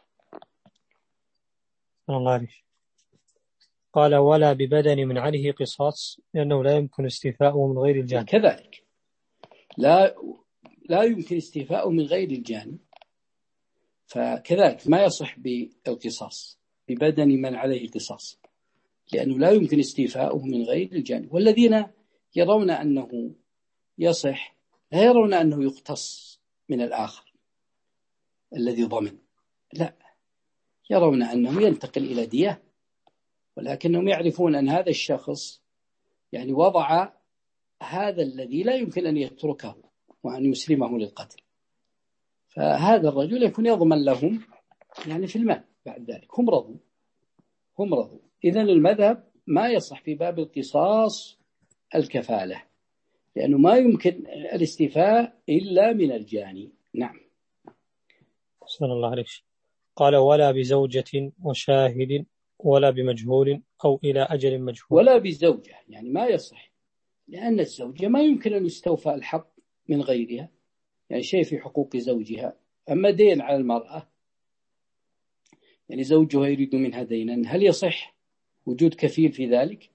الله عليك. قال ولا ببدن من عليه قصاص، لأنه لا يمكن استيفاؤه من غير الجاني. كذلك لا لا يمكن استيفاؤه من غير الجاني، فكذلك ما يصح بالقصاص ببدن من عليه قصاص، لأنه لا يمكن استيفاؤه من غير الجاني. والذين يرون أنه يصح لا يرون أنه يقتص من الآخر الذي ضمن، لا، يرون أنه ينتقل إلى دية، ولكنهم يعرفون أن هذا الشخص يعني وضع هذا الذي لا يمكن أن يتركه وأن يسلمه للقتل، فهذا الرجل يكون يضمن لهم يعني في المال بعد ذلك. هم رضوا هم رضوا إذن المذهب ما يصح في باب القصاص الكفالة، لأنه ما يمكن الاستيفاء إلا من الجاني. نعم. صلى الله عليه وسلم. قال ولا بزوجة وشاهد ولا بمجهول أو إلى أجل مجهول. ولا بزوجة، يعني ما يصح لأن الزوجة ما يمكن أن يستوفى الحق من غيرها، يعني شيء في حقوق زوجها. أما دين على المرأة، يعني زوجها يريد منها دينا، هل يصح وجود كفيل في ذلك؟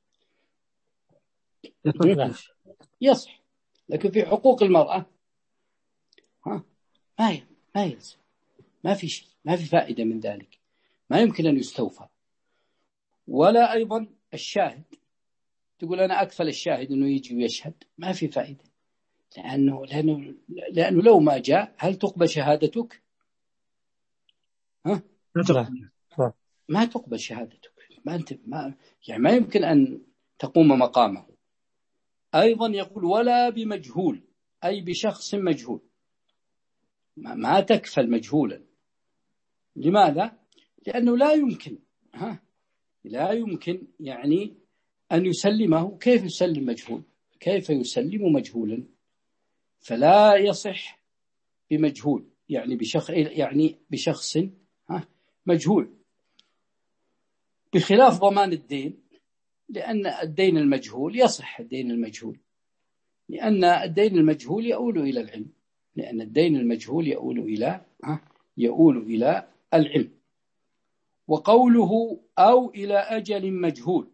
يصح. لكن في حقوق المرأة ها ما ما يلزم، ما في شيء، ما في فائدة من ذلك، ما يمكن أن يستوفى. ولا أيضا الشاهد، تقول أنا أكفل الشاهد أنه يجي ويشهد، ما في فائدة، لأنه, لأنه, لأنه لو ما جاء هل تقبل شهادتك؟ ها؟ ما تقبل شهادتك، ما أنت ما يعني ما يمكن أن تقوم مقامه. أيضا يقول ولا بمجهول، أي بشخص مجهول، ما, ما تكفل مجهولا. لماذا؟ لأنه لا يمكن ها لا يمكن يعني أن يسلمه. كيف يسلم مجهول؟ كيف يسلم مجهولا؟ فلا يصح بمجهول، يعني بشخص يعني بشخص ها مجهول، بخلاف ضمان الدين، لأن الدين المجهول يصح. الدين المجهول لأن الدين المجهول يؤول إلى العلم، لأن الدين المجهول يؤول إلى ها يؤول إلى العلم. وقوله أو إلى أجل مجهول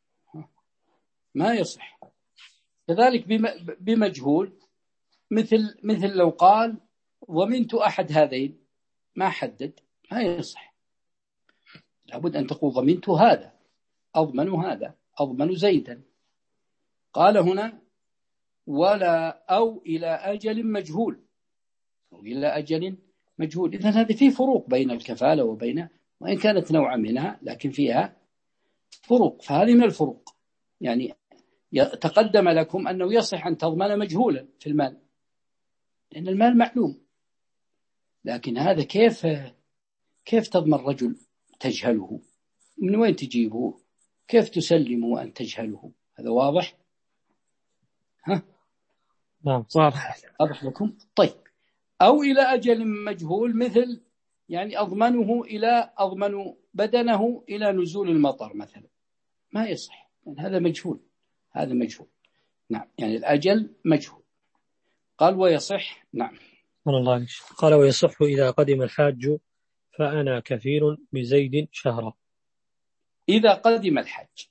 ما يصح. كذلك بمجهول، مثل مثل لو قال ضمنت أحد هذين، ما حدد، ما يصح. لابد أن تقول ضمنت هذا، أضمن هذا، أضمن زيدا. قال هنا ولا أو إلى أجل مجهول، أو إلى أجل مجهول. إذن هذه في فروق بين الكفالة وبين، وإن كانت نوعا منها لكن فيها فروق. فهذه من الفروق. يعني تقدم لكم أنه يصح أن تضمن مجهولا في المال، لأن المال معلوم. لكن هذا كيف كيف تضمن رجل تجهله؟ من وين تجيبه؟ كيف تسلم وأن تجهله؟ هذا واضح؟ ها؟ نعم واضح. واضح لكم؟ طيب. أو إلى أجل مجهول، مثل يعني أضمنه إلى أضمن بدنه إلى نزول المطر مثلا، ما يصح، يعني هذا مجهول، هذا مجهول. نعم، يعني الأجل مجهول. قال ويصح. نعم الله عليك. قال ويصح إذا قدم الحاج فأنا كفيل بزيد شهرا. إذا قدم الحج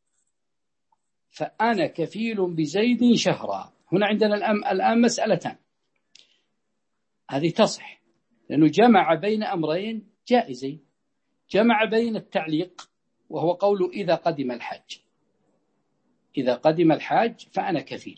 فأنا كفيل بزيد شهرا. هنا عندنا الآن مسألتان، هذه تصح لأنه جمع بين أمرين جائزين. جمع بين التعليق وهو قوله إذا قدم الحج، إذا قدم الحاج فأنا كفيل،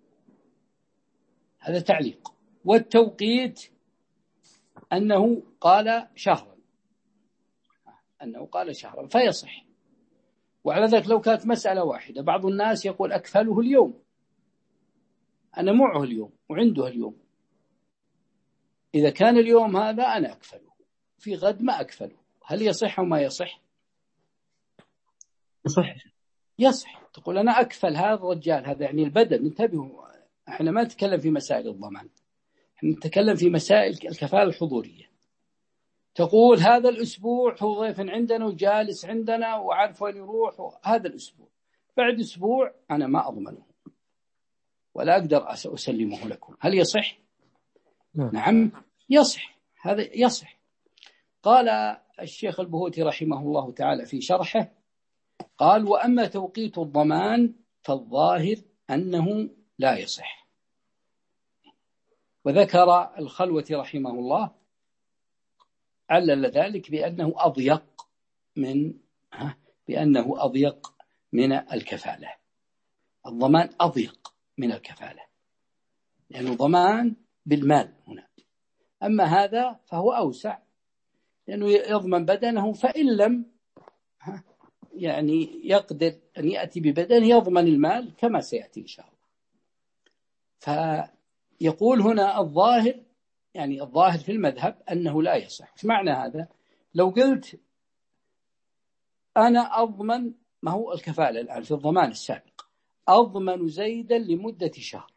هذا تعليق. والتوقيت أنه قال شهرا، أنه قال شهرا فيصح. وعلى ذلك لو كانت مسألة واحدة، بعض الناس يقول أكفله اليوم، أنا معه اليوم وعنده اليوم، إذا كان اليوم هذا أنا أكفله، في غد ما أكفله، هل يصح وما يصح؟ يصح. يصح. تقول أنا أكفل هذا الرجال، هذا يعني البدن. انتبهوا، احنا ما نتكلم في مسائل الضمان، احنا نتكلم في مسائل الكفالة الحضورية. تقول هذا الأسبوع هو ضيف عندنا وجالس عندنا وعارف وين يروح، هذا الأسبوع، بعد أسبوع أنا ما أضمنه ولا أقدر أسلمه لكم، هل يصح؟ نعم, نعم يصح، هذا يصح. قال الشيخ البهوتي رحمه الله تعالى في شرحه، قال وأما توقيت الضمان فالظاهر أنه لا يصح. وذكر الخلوة رحمه الله علل ذلك بأنه أضيق من بأنه أضيق من الكفالة. الضمان أضيق من الكفالة لأنه ضمان بالمال هنا، أما هذا فهو أوسع لأنه يضمن بدنه، فإن لم يعني يقدر أن يأتي ببدن يضمن المال كما سيأتي إن شاء الله. فيقول هنا الظاهر، يعني الظاهر في المذهب أنه لا يصح. إيش معنى هذا؟ لو قلت أنا أضمن، ما هو الكفالة الآن في الضمان السابق، أضمن زيدا لمدة شهر،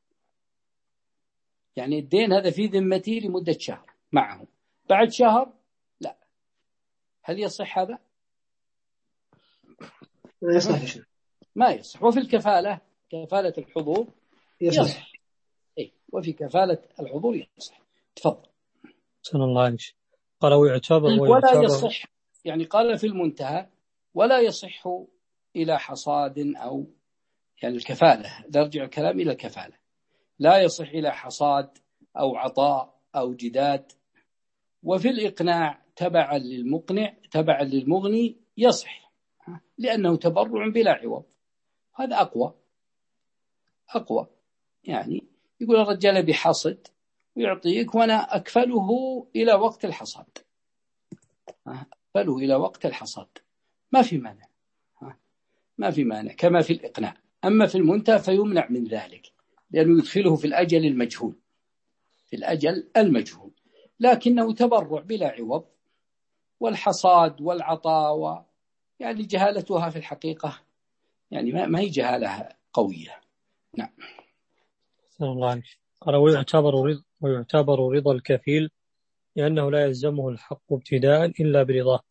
يعني الدين هذا في ذمتي لمدة شهر معه، بعد شهر لا، هل يصح هذا؟ لا يصح. ما يصح. وفي الكفالة كفالة الحضور يصح, يصح. إيه وفي كفالة الحضور يصح. تفضل. صلى الله عليه وسلم. قال ويعتبر ولا ويعتبر يصح، يعني قال في المنتهى ولا يصح إلى حصاد أو يعني الكفالة، نرجع الكلام إلى الكفالة، لا يصح إلى حصاد أو عطاء أو جداد. وفي الإقناع تبعا للمقنع تبعا للمغني يصح، لأنه تبرع بلا عوض. هذا أقوى أقوى يعني يقول الرجال بحصد ويعطيك وأنا أكفله إلى وقت الحصاد، أكفله إلى وقت الحصاد ما في مانع، ما في مانع كما في الإقناع. أما في المنتهى فيمنع من ذلك لأنه يدخله في الأجل المجهول، في الأجل المجهول، لكنه تبرع بلا عوض. والحصاد والعطاء يعني جهالتها في الحقيقة يعني ما هي جهالة قوية. نعم. صلى الله عليه وسلم. قال ويعتبر رضا ويعتبر رضا الكفيل لأنه لا يلزمه الحق ابتداء إلا برضاه.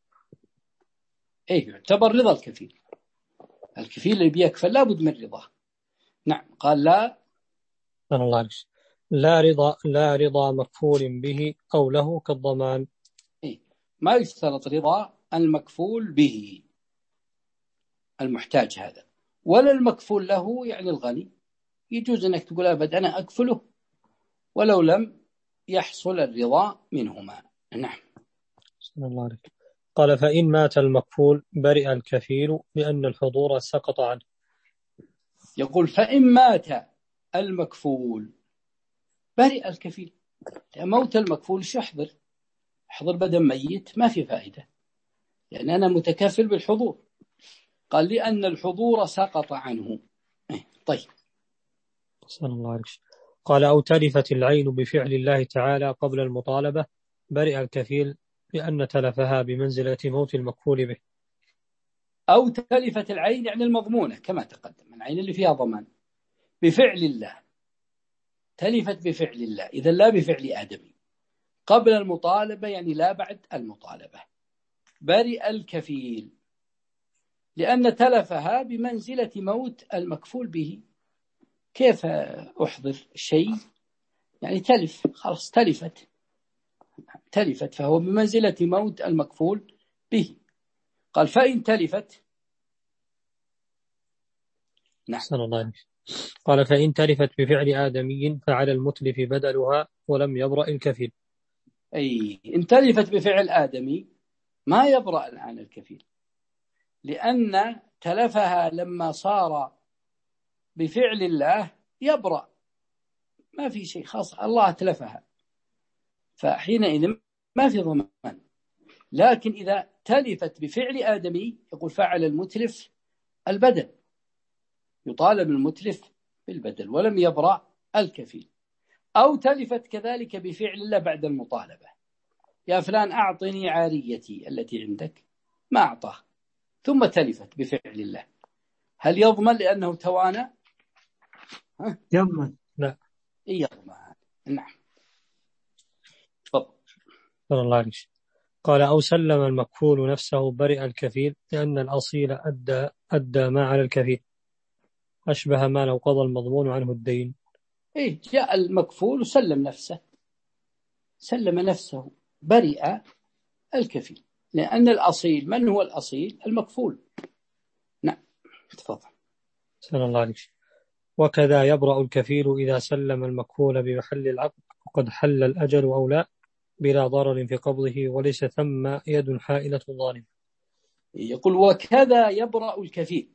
إيه يعتبر رضا الكفيل، الكفيل اللي بيكفل لابد من رضاه. نعم. قال لا صلى الله عليه وسلم لا رضا لا رضا مكفول به أو له كالضمان. إيه ما يشترط رضا المكفول به المحتاج هذا ولا المكفول له يعني الغني، يجوز أنك تقول أبد أنا أكفله ولو لم يحصل الرضا منهما. نعم. صلى الله عليه وسلم. قال فإن مات المكفول برئ الكفيل لأن الحضور سقط عنه. يقول فإن مات المكفول برئ الكفيل، موت المكفول شو يحضر حضر بدن ميت ما في فائدة لأن أنا متكفل بالحضور. قال لأن الحضور سقط عنه. طيب. صلى الله عليه وسلم. قال أو تلفت العين بفعل الله تعالى قبل المطالبة برئ الكفيل لأن تلفها بمنزلة موت المكفول به. أو تلفت العين يعني المضمونة كما تقدم، العين اللي فيها ضمان بفعل الله، تلفت بفعل الله إذا لا بفعل آدمي قبل المطالبة يعني لا بعد المطالبة. برئ الكفيل لأن تلفها بمنزلة موت المكفول به. كيف أحضر شيء يعني تلف خلاص تلفت تلفت فهو بمنزلة موت المكفول به. قال فإن تلفت. نعم. صلى الله عليه وسلم. قال فإن تلفت بفعل آدمي فعلى المتلف بدلها ولم يبرأ الكفيل. أي إن تلفت بفعل آدمي ما يبرأ الآن الكفيل لأن تلفها لما صار بفعل الله يبرأ ما في شيء خاص الله تلفها فحينئذ ما في ضمان. لكن إذا تلفت بفعل آدمي يقول فعل المتلف البدل، يطالب المتلف بالبدل ولم يبرأ الكفيل. أو تلفت كذلك بفعل الله بعد المطالبة، يا فلان أعطني عاريتي التي عندك ما أعطاه ثم تلفت بفعل الله، هل يضمن لأنه توانى؟ يضمن. لا يضمن. نعم. تفضل. صلى الله عليه وسلم. قال أو سلم المكفول نفسه برئ الكفيل لأن الأصيل أدى, أدى ما على الكفيل أشبه ما لو قضى المضمون عنه الدين. إيه جاء المكفول وسلم نفسه سلم نفسه برئ الكفيل لأن الأصيل من هو الأصيل؟ المكفول. نعم. تفضل. صلى الله عليه وسلم. وكذا يبرأ الكفيل إذا سلم المكفول بمحل العقد وقد حل الأجل أو لا بلا ضرر في قبضه وليس ثم يد حائلة ظالم. يقول وكذا يبرأ الكفيل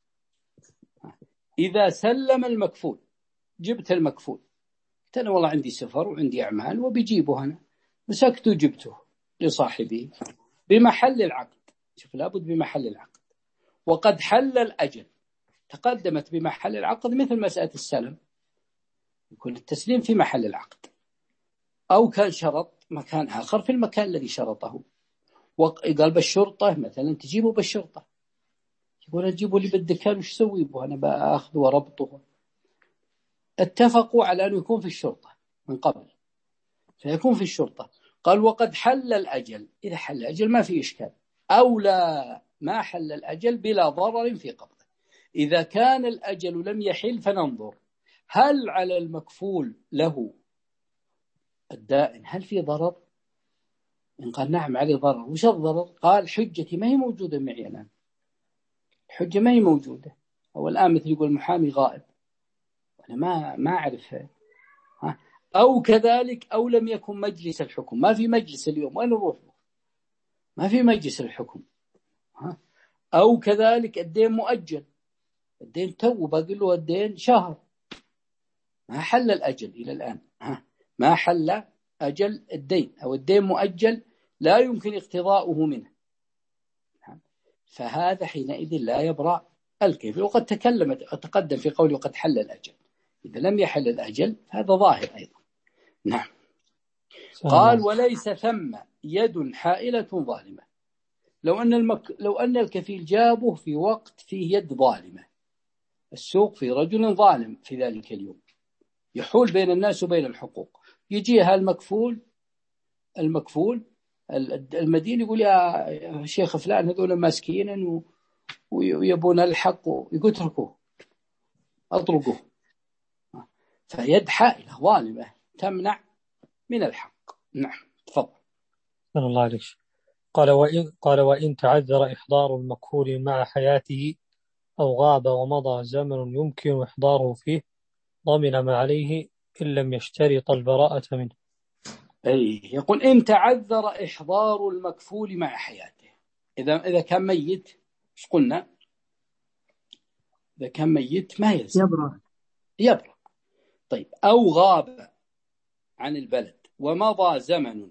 إذا سلم المكفول. جبت المكفول قلت أنا والله عندي سفر وعندي أعمال وبيجيبه أنا مسكته جبته لصاحبه بمحل العقد. شوف لابد بمحل العقد وقد حل الأجل تقدمت بمحل العقد مثل مسألة السلم يكون التسليم في محل العقد أو كان شرط مكان آخر في المكان الذي شرطه. وقال بالشرطة مثلا تجيبه بالشرطة يقول أجيبه لي بالدكان وش سوي به أنا بأخذ وربطه. اتفقوا على أن يكون في الشرطة من قبل فيكون في الشرطة. قال وقد حل الأجل إذا حل الأجل ما في إشكال أو لا ما حل الأجل بلا ضرر في قبضه. إذا كان الأجل لم يحل فننظر هل على المكفول له الدائن هل في ضرر؟ إن قال نعم عليه ضرر. وش الضرر؟ قال حجتي ما هي موجودة معي الآن، الحجة ما هي موجودة. أو الآن مثل يقول المحامي غائب أنا ما ما أعرفها. أو كذلك أو لم يكن مجلس الحكم، ما في مجلس اليوم، وين نروح؟ ما في مجلس الحكم. أو كذلك الدين مؤجل، الدين تو باقي له الدين شهر، ما حل الأجل إلى الآن، ما حل أجل الدين، أو الدين مؤجل لا يمكن اقتضاؤه منه، فهذا حينئذ لا يبرأ الكيف. وقد تكلمت تقدم في قوله وقد حل الأجل، إذا لم يحل الأجل هذا ظاهر أيضا. نعم. قال وليس ثم يد حائلة ظالمة. لو أن المك... لو أن الكفيل جابه في وقت فيه يد ظالمة، السوق في رجل ظالم في ذلك اليوم يحول بين الناس وبين الحقوق، يجيها المكفول المكفول المدين يقول يا شيخ فلان هذول ماسكين ويبون الحق، يقول اتركوه اطرقوه. فيد حائلة ظالمة تمنع من الحق. نعم تفضل. صلى الله عليه وسلم. قال وإن, قال وإن تعذر إحضار المكفول مع حياته أو غاب ومضى زمن يمكن إحضاره فيه ضمن ما عليه إن لم يشترط البراءة منه. أي يقول إن تعذر إحضار المكفول مع حياته، إذا إذا كان ميت إيش قلنا؟ إذا كان ميت ما يلزم يبرأ يبرأ. طيب أو غاب عن البلد ومضى زمن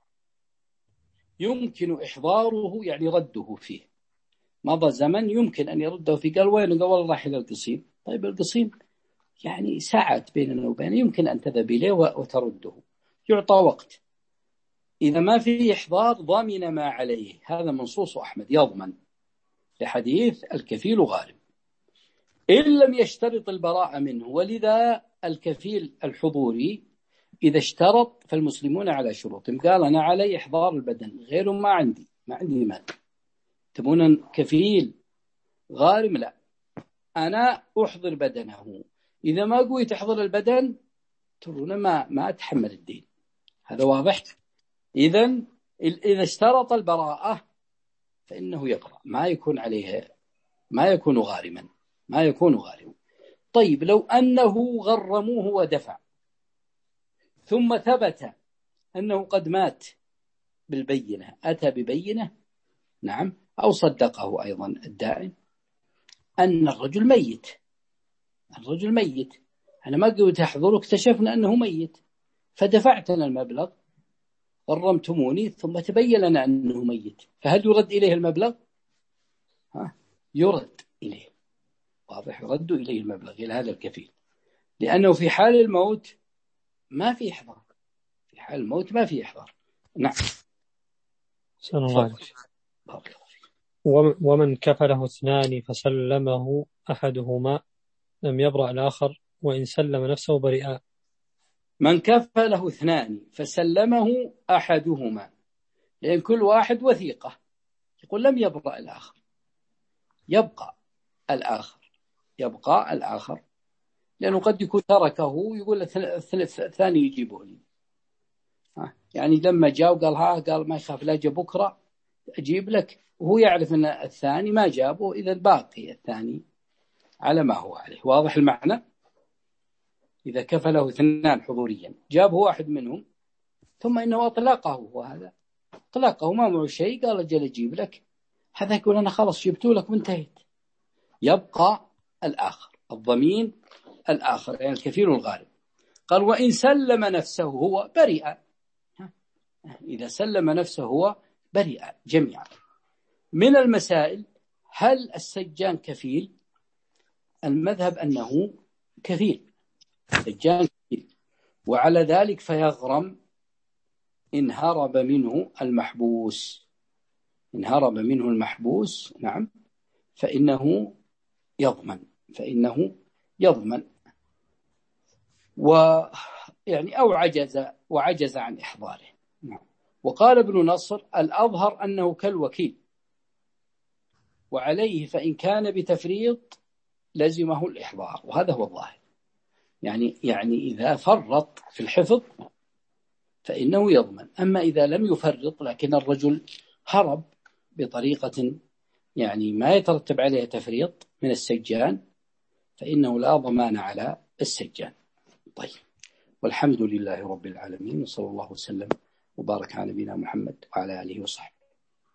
يمكن إحضاره يعني رده فيه، مضى زمن يمكن أن يرده فيه. قال وين؟ قال والله راح إلى القصيم. طيب القصيم يعني ساعات بيننا وبينه، يمكن أن تذهب إليه وترده، يعطى وقت. إذا ما في إحضار ضمن ما عليه، هذا منصوص أحمد يضمن لحديث الكفيل غارم إن لم يشترط البراءة منه. ولذا الكفيل الحضوري إذا اشترط فالمسلمون على شروطهم، قال أنا علي إحضار البدن، غيره ما عندي ما عندي مال. تبون كفيل غارم؟ لا، أنا أحضر بدنه، إذا ما قويت أحضر البدن ترون ما ما أتحمل الدين. هذا واضح. إذن إذا اشترط البراءة فإنه يقرأ، ما يكون عليه ما يكون غارما ما يكون غارما. طيب لو أنه غرموه ودفع ثم ثبت أنه قد مات بالبينة، أتى ببينة نعم، أو صدقه أيضا الداعي أن الرجل ميت، الرجل ميت، أنا ما قلت أحضر، اكتشفنا أنه ميت فدفعتنا المبلغ، غرمتموني ثم تبين لنا أنه ميت، فهل يرد إليه المبلغ؟ ها؟ يرد إليه، واضح، يرد إليه المبلغ إلى هذا الكفيل، لأنه في حال الموت ما في إحضار، في حال الموت ما في إحضار. نعم. صلى الله عليه وسلم. ومن كفله اثنان فسلمه أحدهما لم يبرأ الآخر وإن سلم نفسه برئا. من كفله اثنان فسلمه أحدهما، لأن كل واحد وثيقة، يقول لم يبرأ الآخر، يبقى الآخر يبقى الآخر لأنه قد يكون تركه، يقول الثاني يجيبه لي، يعني لما جاء وقال ها قال ما يخاف لا جاء بكرة أجيب لك، وهو يعرف أن الثاني ما جابه، إذا الباقي الثاني على ما هو عليه. واضح المعنى؟ إذا كفله اثنان حضوريا جابه واحد منهم ثم إنه أطلقه، وهذا أطلقه ما معه شيء، قال أجل أجيب لك، هذا يقول أنا خلاص جبته لك وانتهيت، يبقى الآخر الضمين الآخر يعني الكفيل الغارم. قال وإن سلم نفسه هو برئ، إذا سلم نفسه هو برئ جميعا. من المسائل هل السجان كفيل؟ المذهب أنه كفيل، سجان كفيل، وعلى ذلك فيغرم إن هرب منه المحبوس، إن هرب منه المحبوس نعم فإنه يضمن فإنه يضمن ويعني أو عجز وعجز عن إحضاره. نعم. وقال ابن نصر الأظهر أنه كالوكيل، وعليه فإن كان بتفريط لزمه الإحضار، وهذا هو الظاهر. يعني يعني إذا فرط في الحفظ فإنه يضمن. أما إذا لم يفرط لكن الرجل هرب بطريقة يعني ما يترتب عليها تفريط من السجان فإنه لا ضمان على السجان. طيب، والحمد لله رب العالمين، وصلى الله وسلم وبارك على نبينا محمد وعلى آله وصحبه.